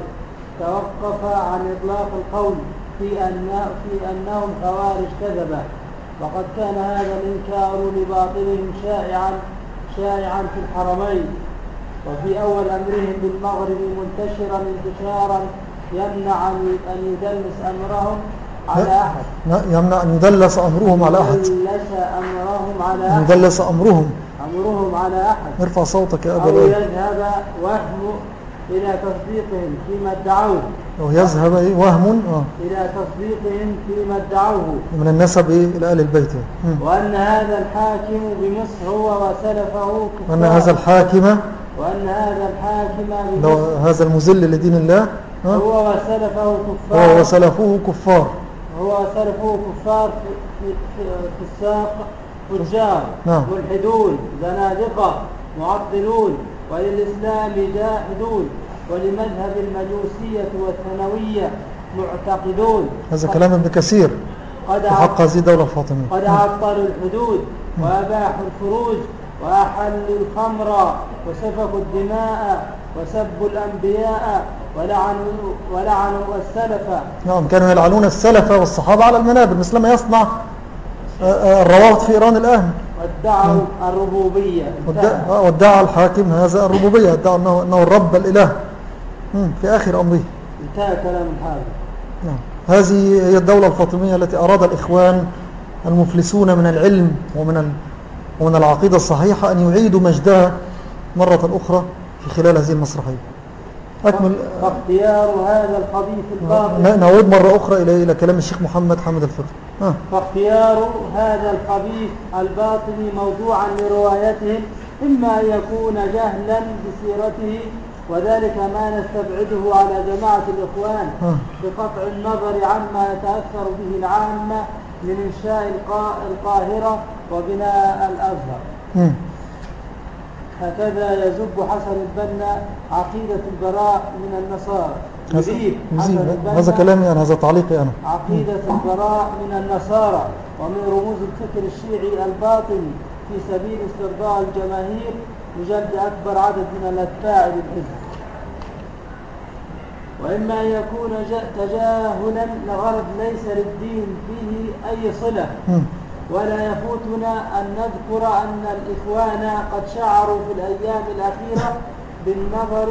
توقف عن إطلاق القول في, أن في أنهم خوارج كذبة، وقد كان هذا الإنكار لباطلهم شائعا شائعا في الحرمين وفي أول أمرهم بالمغرب منتشرا انتشارا يمنع أن يدلس أمرهم على أحد يمنع أن يدلس أمرهم على أحد يدلس أمرهم على أحد يدلس أمرهم أمرهم على أحد ارفع صوتك يا أبا أو لؤي. يذهب وهم إلى تصديقهم فيما ادعوه أو يذهب إيه وهم آه. إلى تصديقهم فيما ادعوه من النسب إيه إلى آل البيت. وأن هذا الحاكم بمصر هو وسلفه كفار وأن هذا الحاكم وأن هذا الحاكم لو بمصر هذا المذل لدين الله آه. هو وسلفه هو كفار وسلفوه كفار. هو وسلفه كفار في, في, في, في الساق فجار نعم. ملحدون زنادقة معطلون وللإسلام جاحدون ولمذهب المجوسية والثانوية معتقدون. هذا كلام ابن كثير قد وحق هذه الدولة الفاطمية. قد عطلوا الحدود وأباحوا الفروج وأحلوا الخمر وسفكوا الدماء وسبوا الأنبياء ولعنوا, ولعنوا السلف. نعم كانوا يلعنون السلف والصحابة على المنابر مثل ما يصنع الروابط في إيران الآن. وادعوا الربوبية وادعى الحاكم هذا الربوبية، ادعى أنه, أنه الرب الإله في آخر أمره. انتهى كلام الحاكم. نعم. هذه هي الدولة الفاطمية التي أراد الإخوان المفلسون من العلم ومن ال... ومن العقيدة الصحيحة أن يعيدوا مجدها مرة أخرى في خلال هذه المسرحية. أكمل. فاختيار هذا الخبيث الباطل. نعود مرة أخرى إلى إلى كلام الشيخ محمد حامد الفقي. آه. فاختيار هذا الخبيث الباطل موضوعا لروايتهم إما أن يكون جهلا بسيرته، وذلك ما نستبعده على جماعة الإخوان آه. بقطع النظر عما يتأثر به العامة من إنشاء القاهرة وبناء الأزهر. م. هكذا يزب حسن البنا عقيدة البراء من النصارى. يزيد هذا كلامي أنا، هذا تعليقي أنا. عقيدة البراء من النصارى ومن رموز الفكر الشيعي الباطني في سبيل استرضاء الجماهير لجلب أكبر عدد من الأتباع للحزب، وإما أن يكون تجاهلا لغرض ليس للدين به أي صلة. ولا يفوتنا أن نذكر أن الإخوان قد شعروا في الأيام الأخيرة بالنظر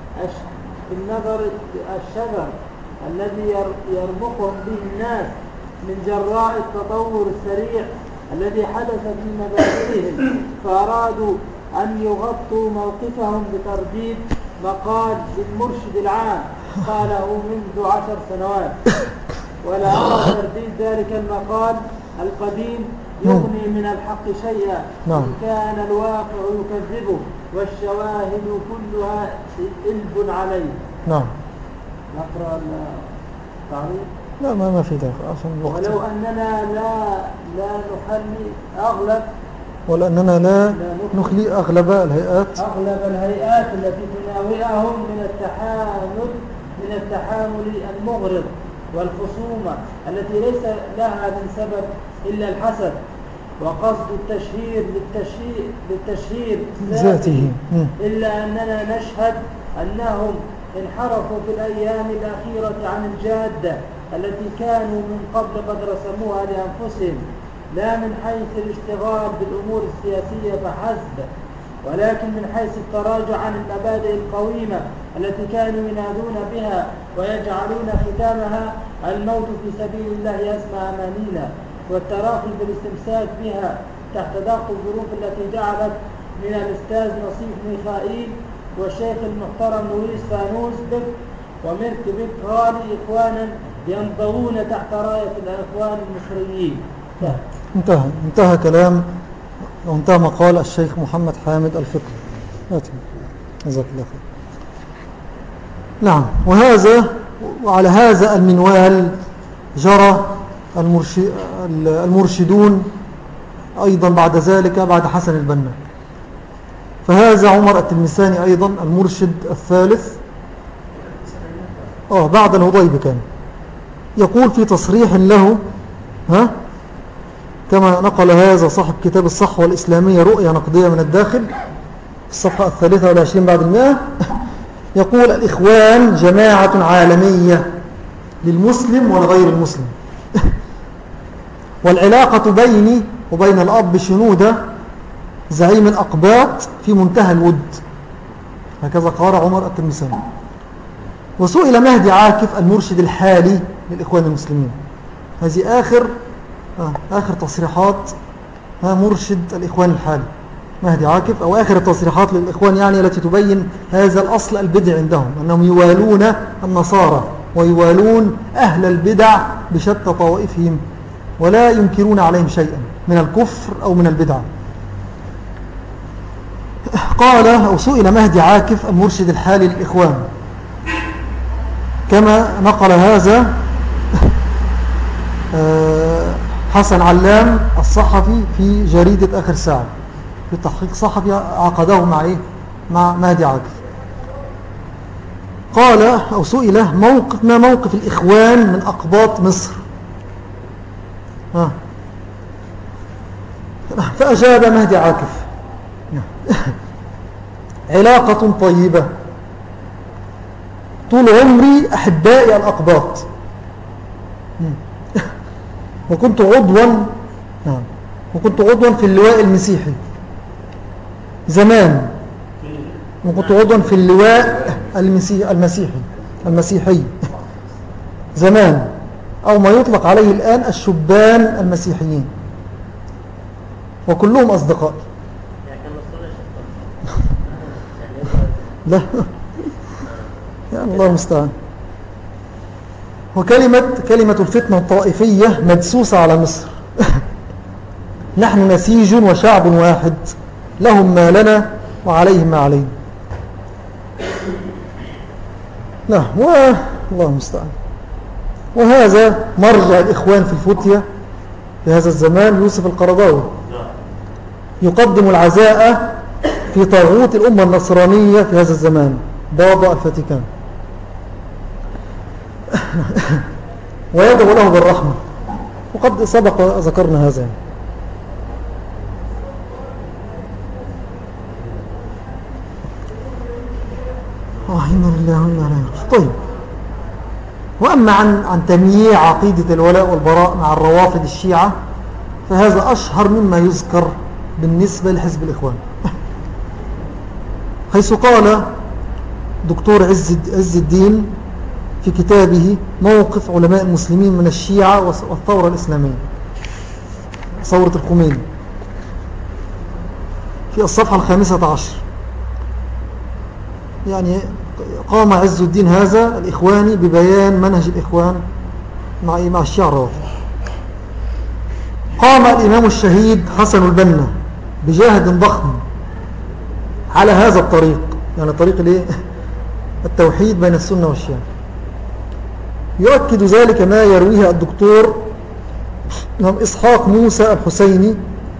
بالنظر الشجر الذي يرمقهم به الناس من جراء التطور السريع الذي حدث في مبادئهم، فأرادوا أن يغطوا موقفهم بترديد مقال للمرشد العام قاله منذ عشر سنوات. ولا أرى ترديد ذلك المقال القديم يغني من الحق شيئا إن كان الواقع يكذبه والشواهد كلها إلب عليه. نعم. نقرأ التعريف. لا ما ما في ذلك أصلا الوقت. ولو أننا لا لا نخلي أغلب ولا أننا لا نخلي أغلب الهيئات أغلب الهيئات التي تناوئهم من التحامل من التحامل المغرض والخصومة التي ليس لها من سبب إلا الحسد وقصد التشهير للتشهير, للتشهير ذاته، إلا أننا نشهد أنهم انحرفوا في الأيام الأخيرة عن الجادة التي كانوا من قبل قد رسموها لأنفسهم، لا من حيث الاشتغال بالأمور السياسية فحسب، ولكن من حيث التراجع عن المبادئ القويمة التي كانوا ينادون بها ويجعلون ختامها الموت في سبيل الله أسمى أمانينا، والتراخي بالاستمساك بها تحت ضغط الظروف التي جعلت من الأستاذ نصيف ميخائيل والشيخ المحترم لويس فانوس بك وميرك بك غالي إخوانا ينظرون تحت راية الإخوان المصريين. انتهى انتهى كلام وانتهى مقال الشيخ محمد حامد الفقي. جزاك الله خير. نعم. وهذا وعلى هذا المنوال جرى المرشدون أيضا بعد ذلك بعد حسن البنا. فهذا عمر التلمساني أيضا المرشد الثالث آه بعد الهضيب كان يقول في تصريح له ها كما نقل هذا صاحب كتاب الصحوة الإسلامية رؤية نقدية من الداخل الصفحة الثالثة والعشرين بعد المئة، يقول الإخوان جماعة عالمية للمسلم والغير المسلم والعلاقة بيني وبين الأب شنودة زعيم الأقباط في منتهى الود. هكذا قال عمر التلمساني. وسئل مهدي عاكف المرشد الحالي للإخوان المسلمين، هذه آخر آه آخر تصريحات ها مرشد الإخوان الحالي مهدي عاكف، أو آخر التصريحات للإخوان يعني التي تبين هذا الأصل البدع عندهم، أنهم يوالون النصارى ويوالون أهل البدع بشتى طوائفهم ولا ينكرون عليهم شيئا من الكفر أو من البدع. قال أو سئل مهدي عاكف المرشد الحالي للإخوان كما نقل هذا حسن علام الصحفي في جريدة آخر ساعة في تحقيق صحفي عقده مع إيه؟ مع مهدي عاكف. قال أو سئل موقف ما موقف الإخوان من أقباط مصر، ها فأجاب مهدي عاكف علاقة طيبة طول عمري أحبائي الأقباط وكنت عضوا وكنت عضوا في اللواء المسيحي زمان، وكنت عضوا في اللواء المسيحي المسيحي المسيحي زمان، أو ما يطلق عليه الآن الشبان المسيحيين، وكلهم أصدقائي. لا يعني الله المستعان. وكلمة كلمة الفتنة الطائفية مدسوسة على مصر نحن نسيج وشعب واحد لهم ما لنا وعليهم ما علينا. لا والله المستعان. وهذا مرجع الإخوان في الفتية في هذا الزمان يوسف القرضاوي يقدم العزاء في طاغوت الأمة النصرانية في هذا الزمان بابا الفاتيكان ويدعو له بالرحمة، وقد سبق ذكرنا هذا. آه إنا لله وإنا إليه راجعون. طيب، وأما عن عن تمييع عقيدة الولاء والبراء مع الروافض الشيعة فهذا أشهر مما يذكر بالنسبة لحزب الإخوان، حيث قال دكتور عز عز الدين في كتابه موقف علماء المسلمين من الشيعة والثورة الإسلامية، ثورة الخميني، في الصفحة الخامسة عشر، يعني قام عز الدين هذا الإخواني ببيان منهج الإخوان مع مع الشيعة الروافض. قام الإمام الشهيد حسن البنا بجهد ضخم على هذا الطريق، يعني طريق الايه؟ التوحيد بين السنة والشيعة. يؤكد ذلك ما يرويه الدكتور إسحاق موسى الحسيني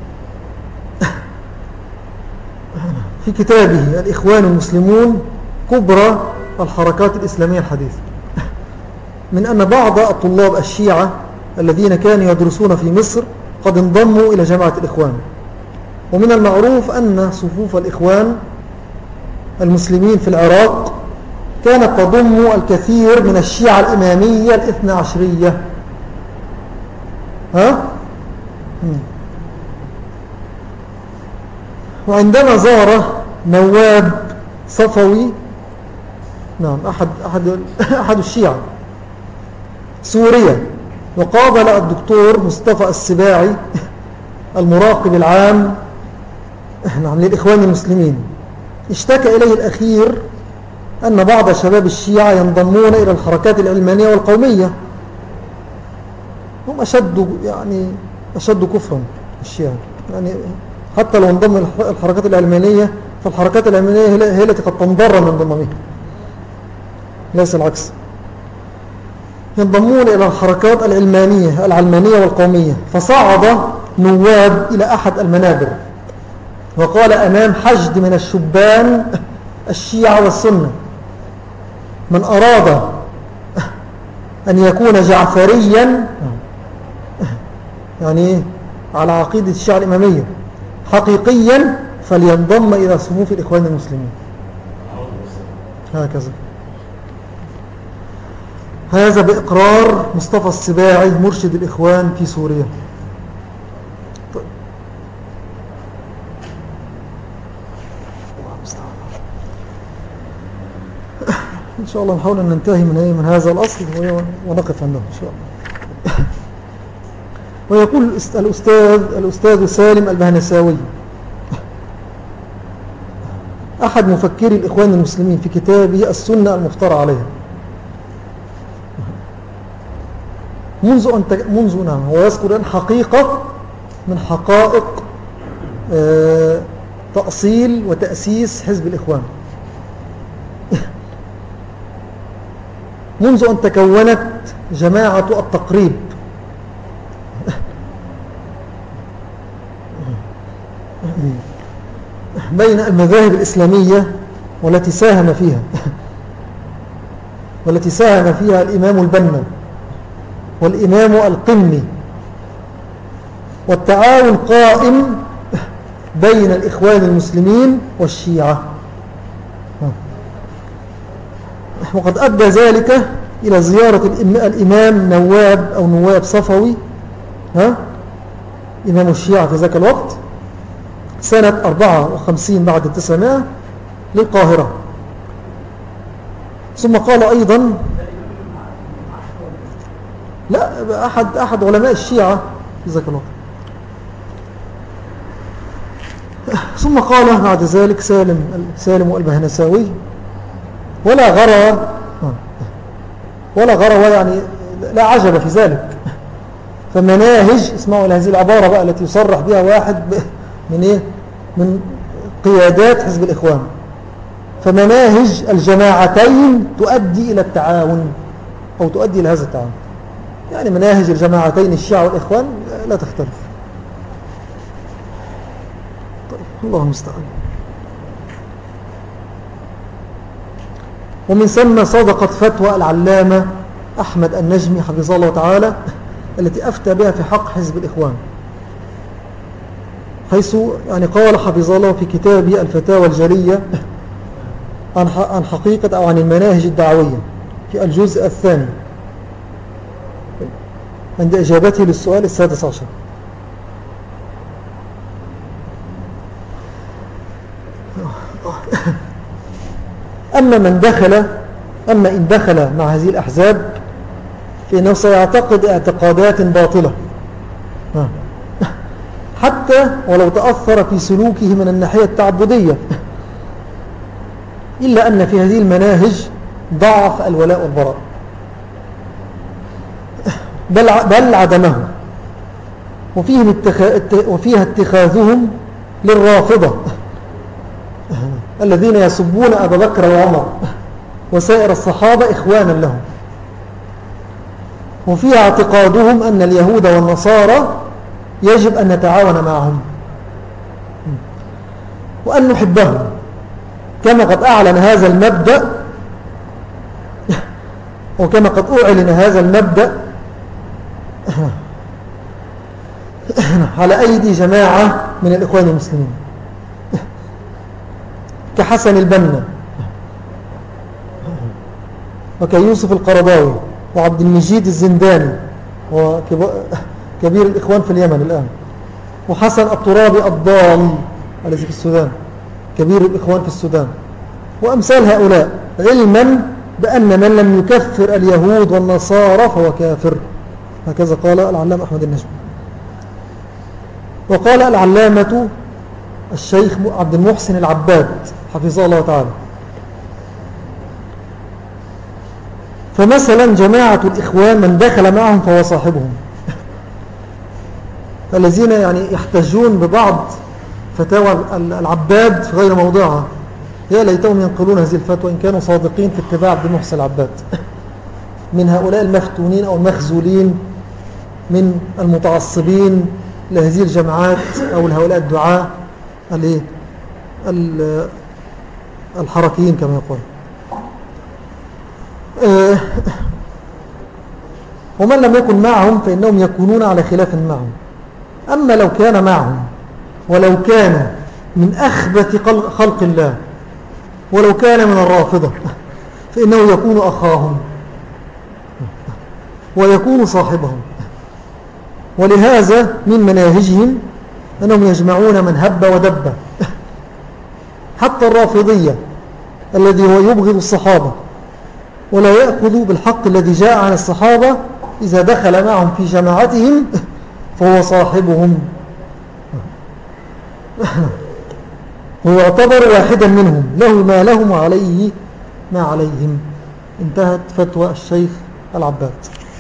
في كتابه الإخوان المسلمون كبرى الحركات الإسلامية الحديثة، من أن بعض الطلاب الشيعة الذين كانوا يدرسون في مصر قد انضموا إلى جامعة الإخوان. ومن المعروف أن صفوف الإخوان المسلمين في العراق كانت تضم الكثير من الشيعة الإمامية الاثنى عشرية. ها؟ وعندما زار نواب صفوي، نعم أحد, أحد, أحد الشيعة سوريا، وقابل الدكتور مصطفى السباعي المراقب العام نعم للإخوان المسلمين، اشتكى إليه الأخير أن بعض شباب الشيعة ينضمون إلى الحركات العلمانية والقومية، هم أشد يعني أشد كفرا الشيعة، يعني حتى لو انضم الحركات العلمانية فالحركات العلمانية هي التي قد تنضر من ضمنها، ليس العكس. ينضمون إلى الحركات العلمانية العلمانية والقومية. فصعد نواب إلى أحد المنابر وقال أمام حشد من الشبان الشيعة والسنة: من أراد أن يكون جعفريا، يعني على عقيدة الشيعة الإمامية حقيقيا، فلينضم إلى صفوف الإخوان المسلمين. هكذا. هذا بإقرار مصطفى السباعي مرشد الإخوان في سوريا. طيب. إن شاء الله نحاول أن ننتهي من من هذا الأصل ونقف عنده إن شاء الله. ويقول الأستاذ الأستاذ سالم البهنساوي أحد مفكري الإخوان المسلمين في كتابه السنة المفترى عليها، منذ أن منذ نعم هو يذكر أن حقيقة من حقائق آه تأصيل وتأسيس حزب الإخوان، منذ أن تكونت جماعة التقريب بين المذاهب الإسلامية والتي ساهم فيها والتي ساهم فيها الإمام البنا والإمام القمي، والتعاون قائم بين الإخوان المسلمين والشيعة، وقد أدى ذلك إلى زيارة الإمام نواب أو نواب صفوي ها إمام الشيعة في ذاك الوقت سنة أربعة وخمسين بعد التسعمائة للقاهرة. ثم قال أيضا لا أحد, أحد علماء الشيعة في ذاك الوقت. ثم قال بعد ذلك سالم سالم البهنساوي: ولا غرى ولا غرى يعني لا عجب في ذلك، فمناهج، اسمعوا هذه العبارة بقى التي يصرح بها واحد من إيه من قيادات حزب الإخوان: فمناهج الجماعتين تؤدي إلى التعاون أو تؤدي إلى هذا التعاون، يعني مناهج الجماعتين الشيعة والإخوان لا تختلف. طيب الله المستعان. ومن ثم صدقت فتوى العلامة أحمد النجمي حفظه الله تعالى التي أفتى بها في حق حزب الإخوان، حيث يعني قال حفظه الله في كتابه الفتاوى الجلية عن عن حقيقة أو عن المناهج الدعوية في الجزء الثاني عند إجابته للسؤال السادس عشر. أما من دخل أما إن دخل مع هذه الأحزاب فإنه سيعتقد اعتقادات باطلة حتى ولو تأثر في سلوكه من الناحية التعبدية، إلا أن في هذه المناهج ضعف الولاء والبراء بل, بل عدمه، وفيهم اتخ... وفيها اتخاذهم للرافضة الذين يسبون أبا بكر وعمر وسائر الصحابة إخوانا لهم، وفيها اعتقادهم أن اليهود والنصارى يجب أن نتعاون معهم وأن نحبهم، كما قد أعلن هذا المبدأ وكما قد أعلن هذا المبدأ على أيدي جماعة من الإخوان المسلمين كحسن البنا وكيوسف القرضاوي وعبد المجيد الزنداني وكبير الإخوان في اليمن الآن، وحسن الترابي الضال الذي في السودان كبير الإخوان في السودان، وأمثال هؤلاء، علما بأن من لم يكفر اليهود والنصارى فهو كافر. هكذا قال العلامة أحمد النجمي. وقال العلامة الشيخ عبد المحسن العباد حفظه الله تعالى: فمثلا جماعة الإخوان من دخل معهم فهو صاحبهم، الذين يعني يحتجون ببعض فتاوى العباد في غير موضعها، يا ليتهم ينقلون هذه الفتوى إن كانوا صادقين في اتباع عبد المحسن العباد من هؤلاء المفتونين أو المخزولين من المتعصبين لهذه الجماعات أو لهؤلاء الدعاء الحركيين كما يقول. ومن لم يكن معهم فإنهم يكونون على خلاف معهم. أما لو كان معهم ولو كان من أخبث خلق الله ولو كان من الرافضة فإنه يكون أخاهم ويكون صاحبهم. ولهذا من مناهجهم أنهم يجمعون من هب ودب، حتى الرافضية الذي هو يبغض الصحابة ولا يأخذ بالحق الذي جاء عن الصحابة، إذا دخل معهم في جماعتهم فهو صاحبهم ويعتبر واحدا منهم، له ما لهم وعليه ما عليهم. انتهت فتوى الشيخ العباد.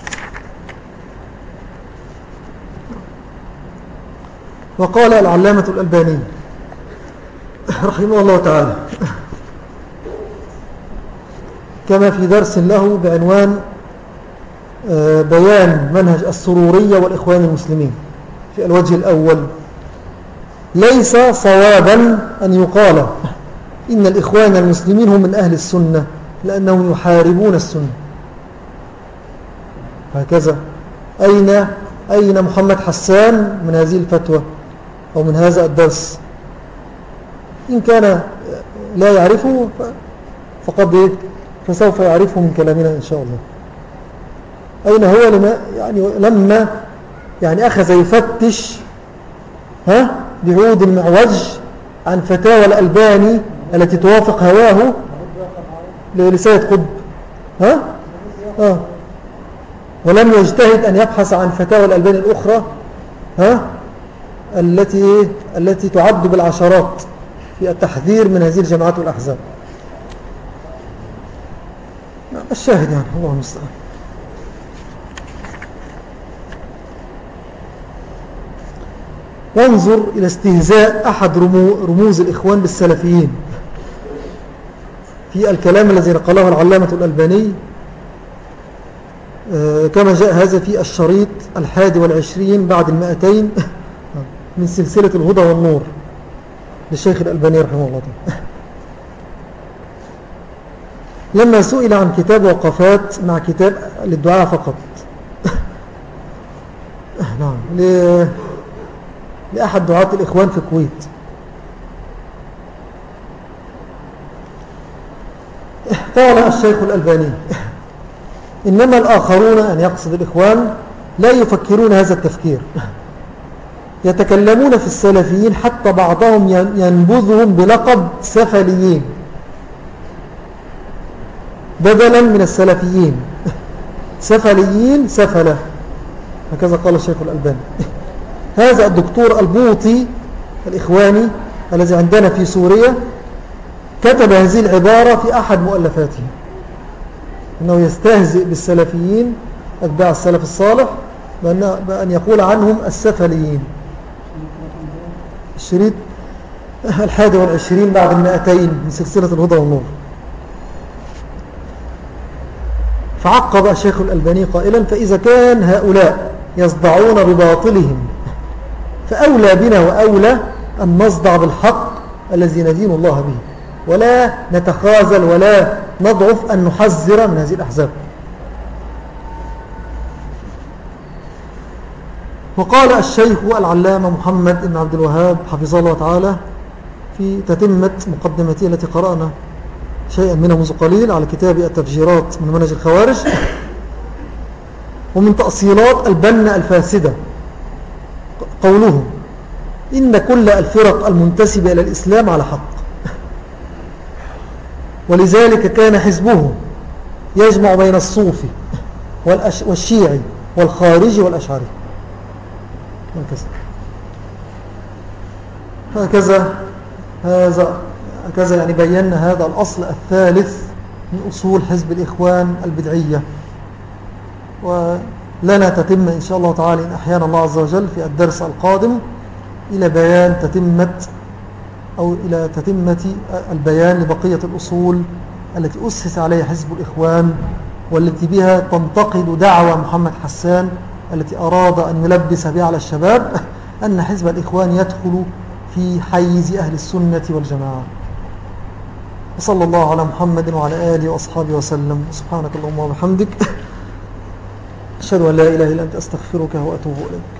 وقال العلامة الألباني رحمه الله تعالى كما في درس له بعنوان بيان منهج السرورية والإخوان المسلمين في الوجه الأول: ليس صوابا أن يقال إن الإخوان المسلمين هم من أهل السنة لأنهم يحاربون السنة. هكذا أين أين محمد حسان من هذه الفتوى أو من هذا الدرس؟ إن كان لا يعرفه فقد فسوف يعرفه من كلامنا إن شاء الله. أين هو لما يعني لما يعني أخذ يفتش ها بعود المعوج عن فتاوى الألباني التي توافق هواه لسيد قطب، ها آه. ولم يجتهد أن يبحث عن فتاوى الألباني الأخرى ها التي التي تعد بالعشرات في التحذير من هذه الجماعات والأحزاب. الشاهد يعني الله المستعان. وانظر إلى استهزاء أحد رموز الإخوان بالسلفيين في الكلام الذي نقله العلامة الألباني، كما جاء هذا في الشريط الحادي والعشرين بعد المائتين من سلسلة الهدى والنور للشيخ الألباني رحمه الله تعالى، لما سئل عن كتاب وقفات مع كتاب للدعاء فقط نعم لأحد دعاة الإخوان في الكويت، قال الشيخ الألباني إنما الآخرون أن يقصد الإخوان لا يفكرون هذا التفكير، يتكلمون في السلفيين حتى بعضهم ينبذهم بلقب سفليين بدلا من السلفيين. سفليين سفلة، هكذا قال الشيخ الألباني. هذا الدكتور البوطي الإخواني الذي عندنا في سوريا كتب هذه العبارة في أحد مؤلفاته، أنه يستهزئ بالسلفيين أتباع السلف الصالح بأن يقول عنهم السفليين. الشريط الحادي والعشرين بعد المائتين من سلسلة الهدى والنور. فعقب الشيخ الألباني قائلا فإذا كان هؤلاء يصدعون بباطلهم فأولى بنا وأولى أن نصدع بالحق الذي ندين الله به، ولا نتخاذل ولا نضعف أن نحذر من هذه الأحزاب. وقال الشيخ العلامة محمد بن عبد الوهاب حفظه الله تعالى في تتمة مقدمته التي قرأنا شيئا منه منذ قليل على كتاب التفجيرات من منهج الخوارج، ومن تأصيلات البنة الفاسدة قوله إن كل الفرق المنتسبة إلى الإسلام على حق، ولذلك كان حزبه يجمع بين الصوفي والشيعي والخارجي والأشعري. هكذا هذا هكذا يعني بينا هذا الأصل الثالث من أصول حزب الإخوان البدعية. ولنا تتم إن شاء الله تعالى إن أحيانا الله عز وجل في الدرس القادم إلى بيان تتمة أو إلى تتمة البيان لبقية الأصول التي أسس عليها حزب الإخوان، والتي بها تنتقد دعوة محمد حسان التي أراد أن يلبس بها على الشباب أن حزب الإخوان يدخل في حيز أهل السنة والجماعة. وصلى الله على محمد وعلى آله وأصحابه وسلم. سبحانك اللهم وبحمدك، أشهد أن لا إله إلا أنت، أستغفرك وأتوب إليك.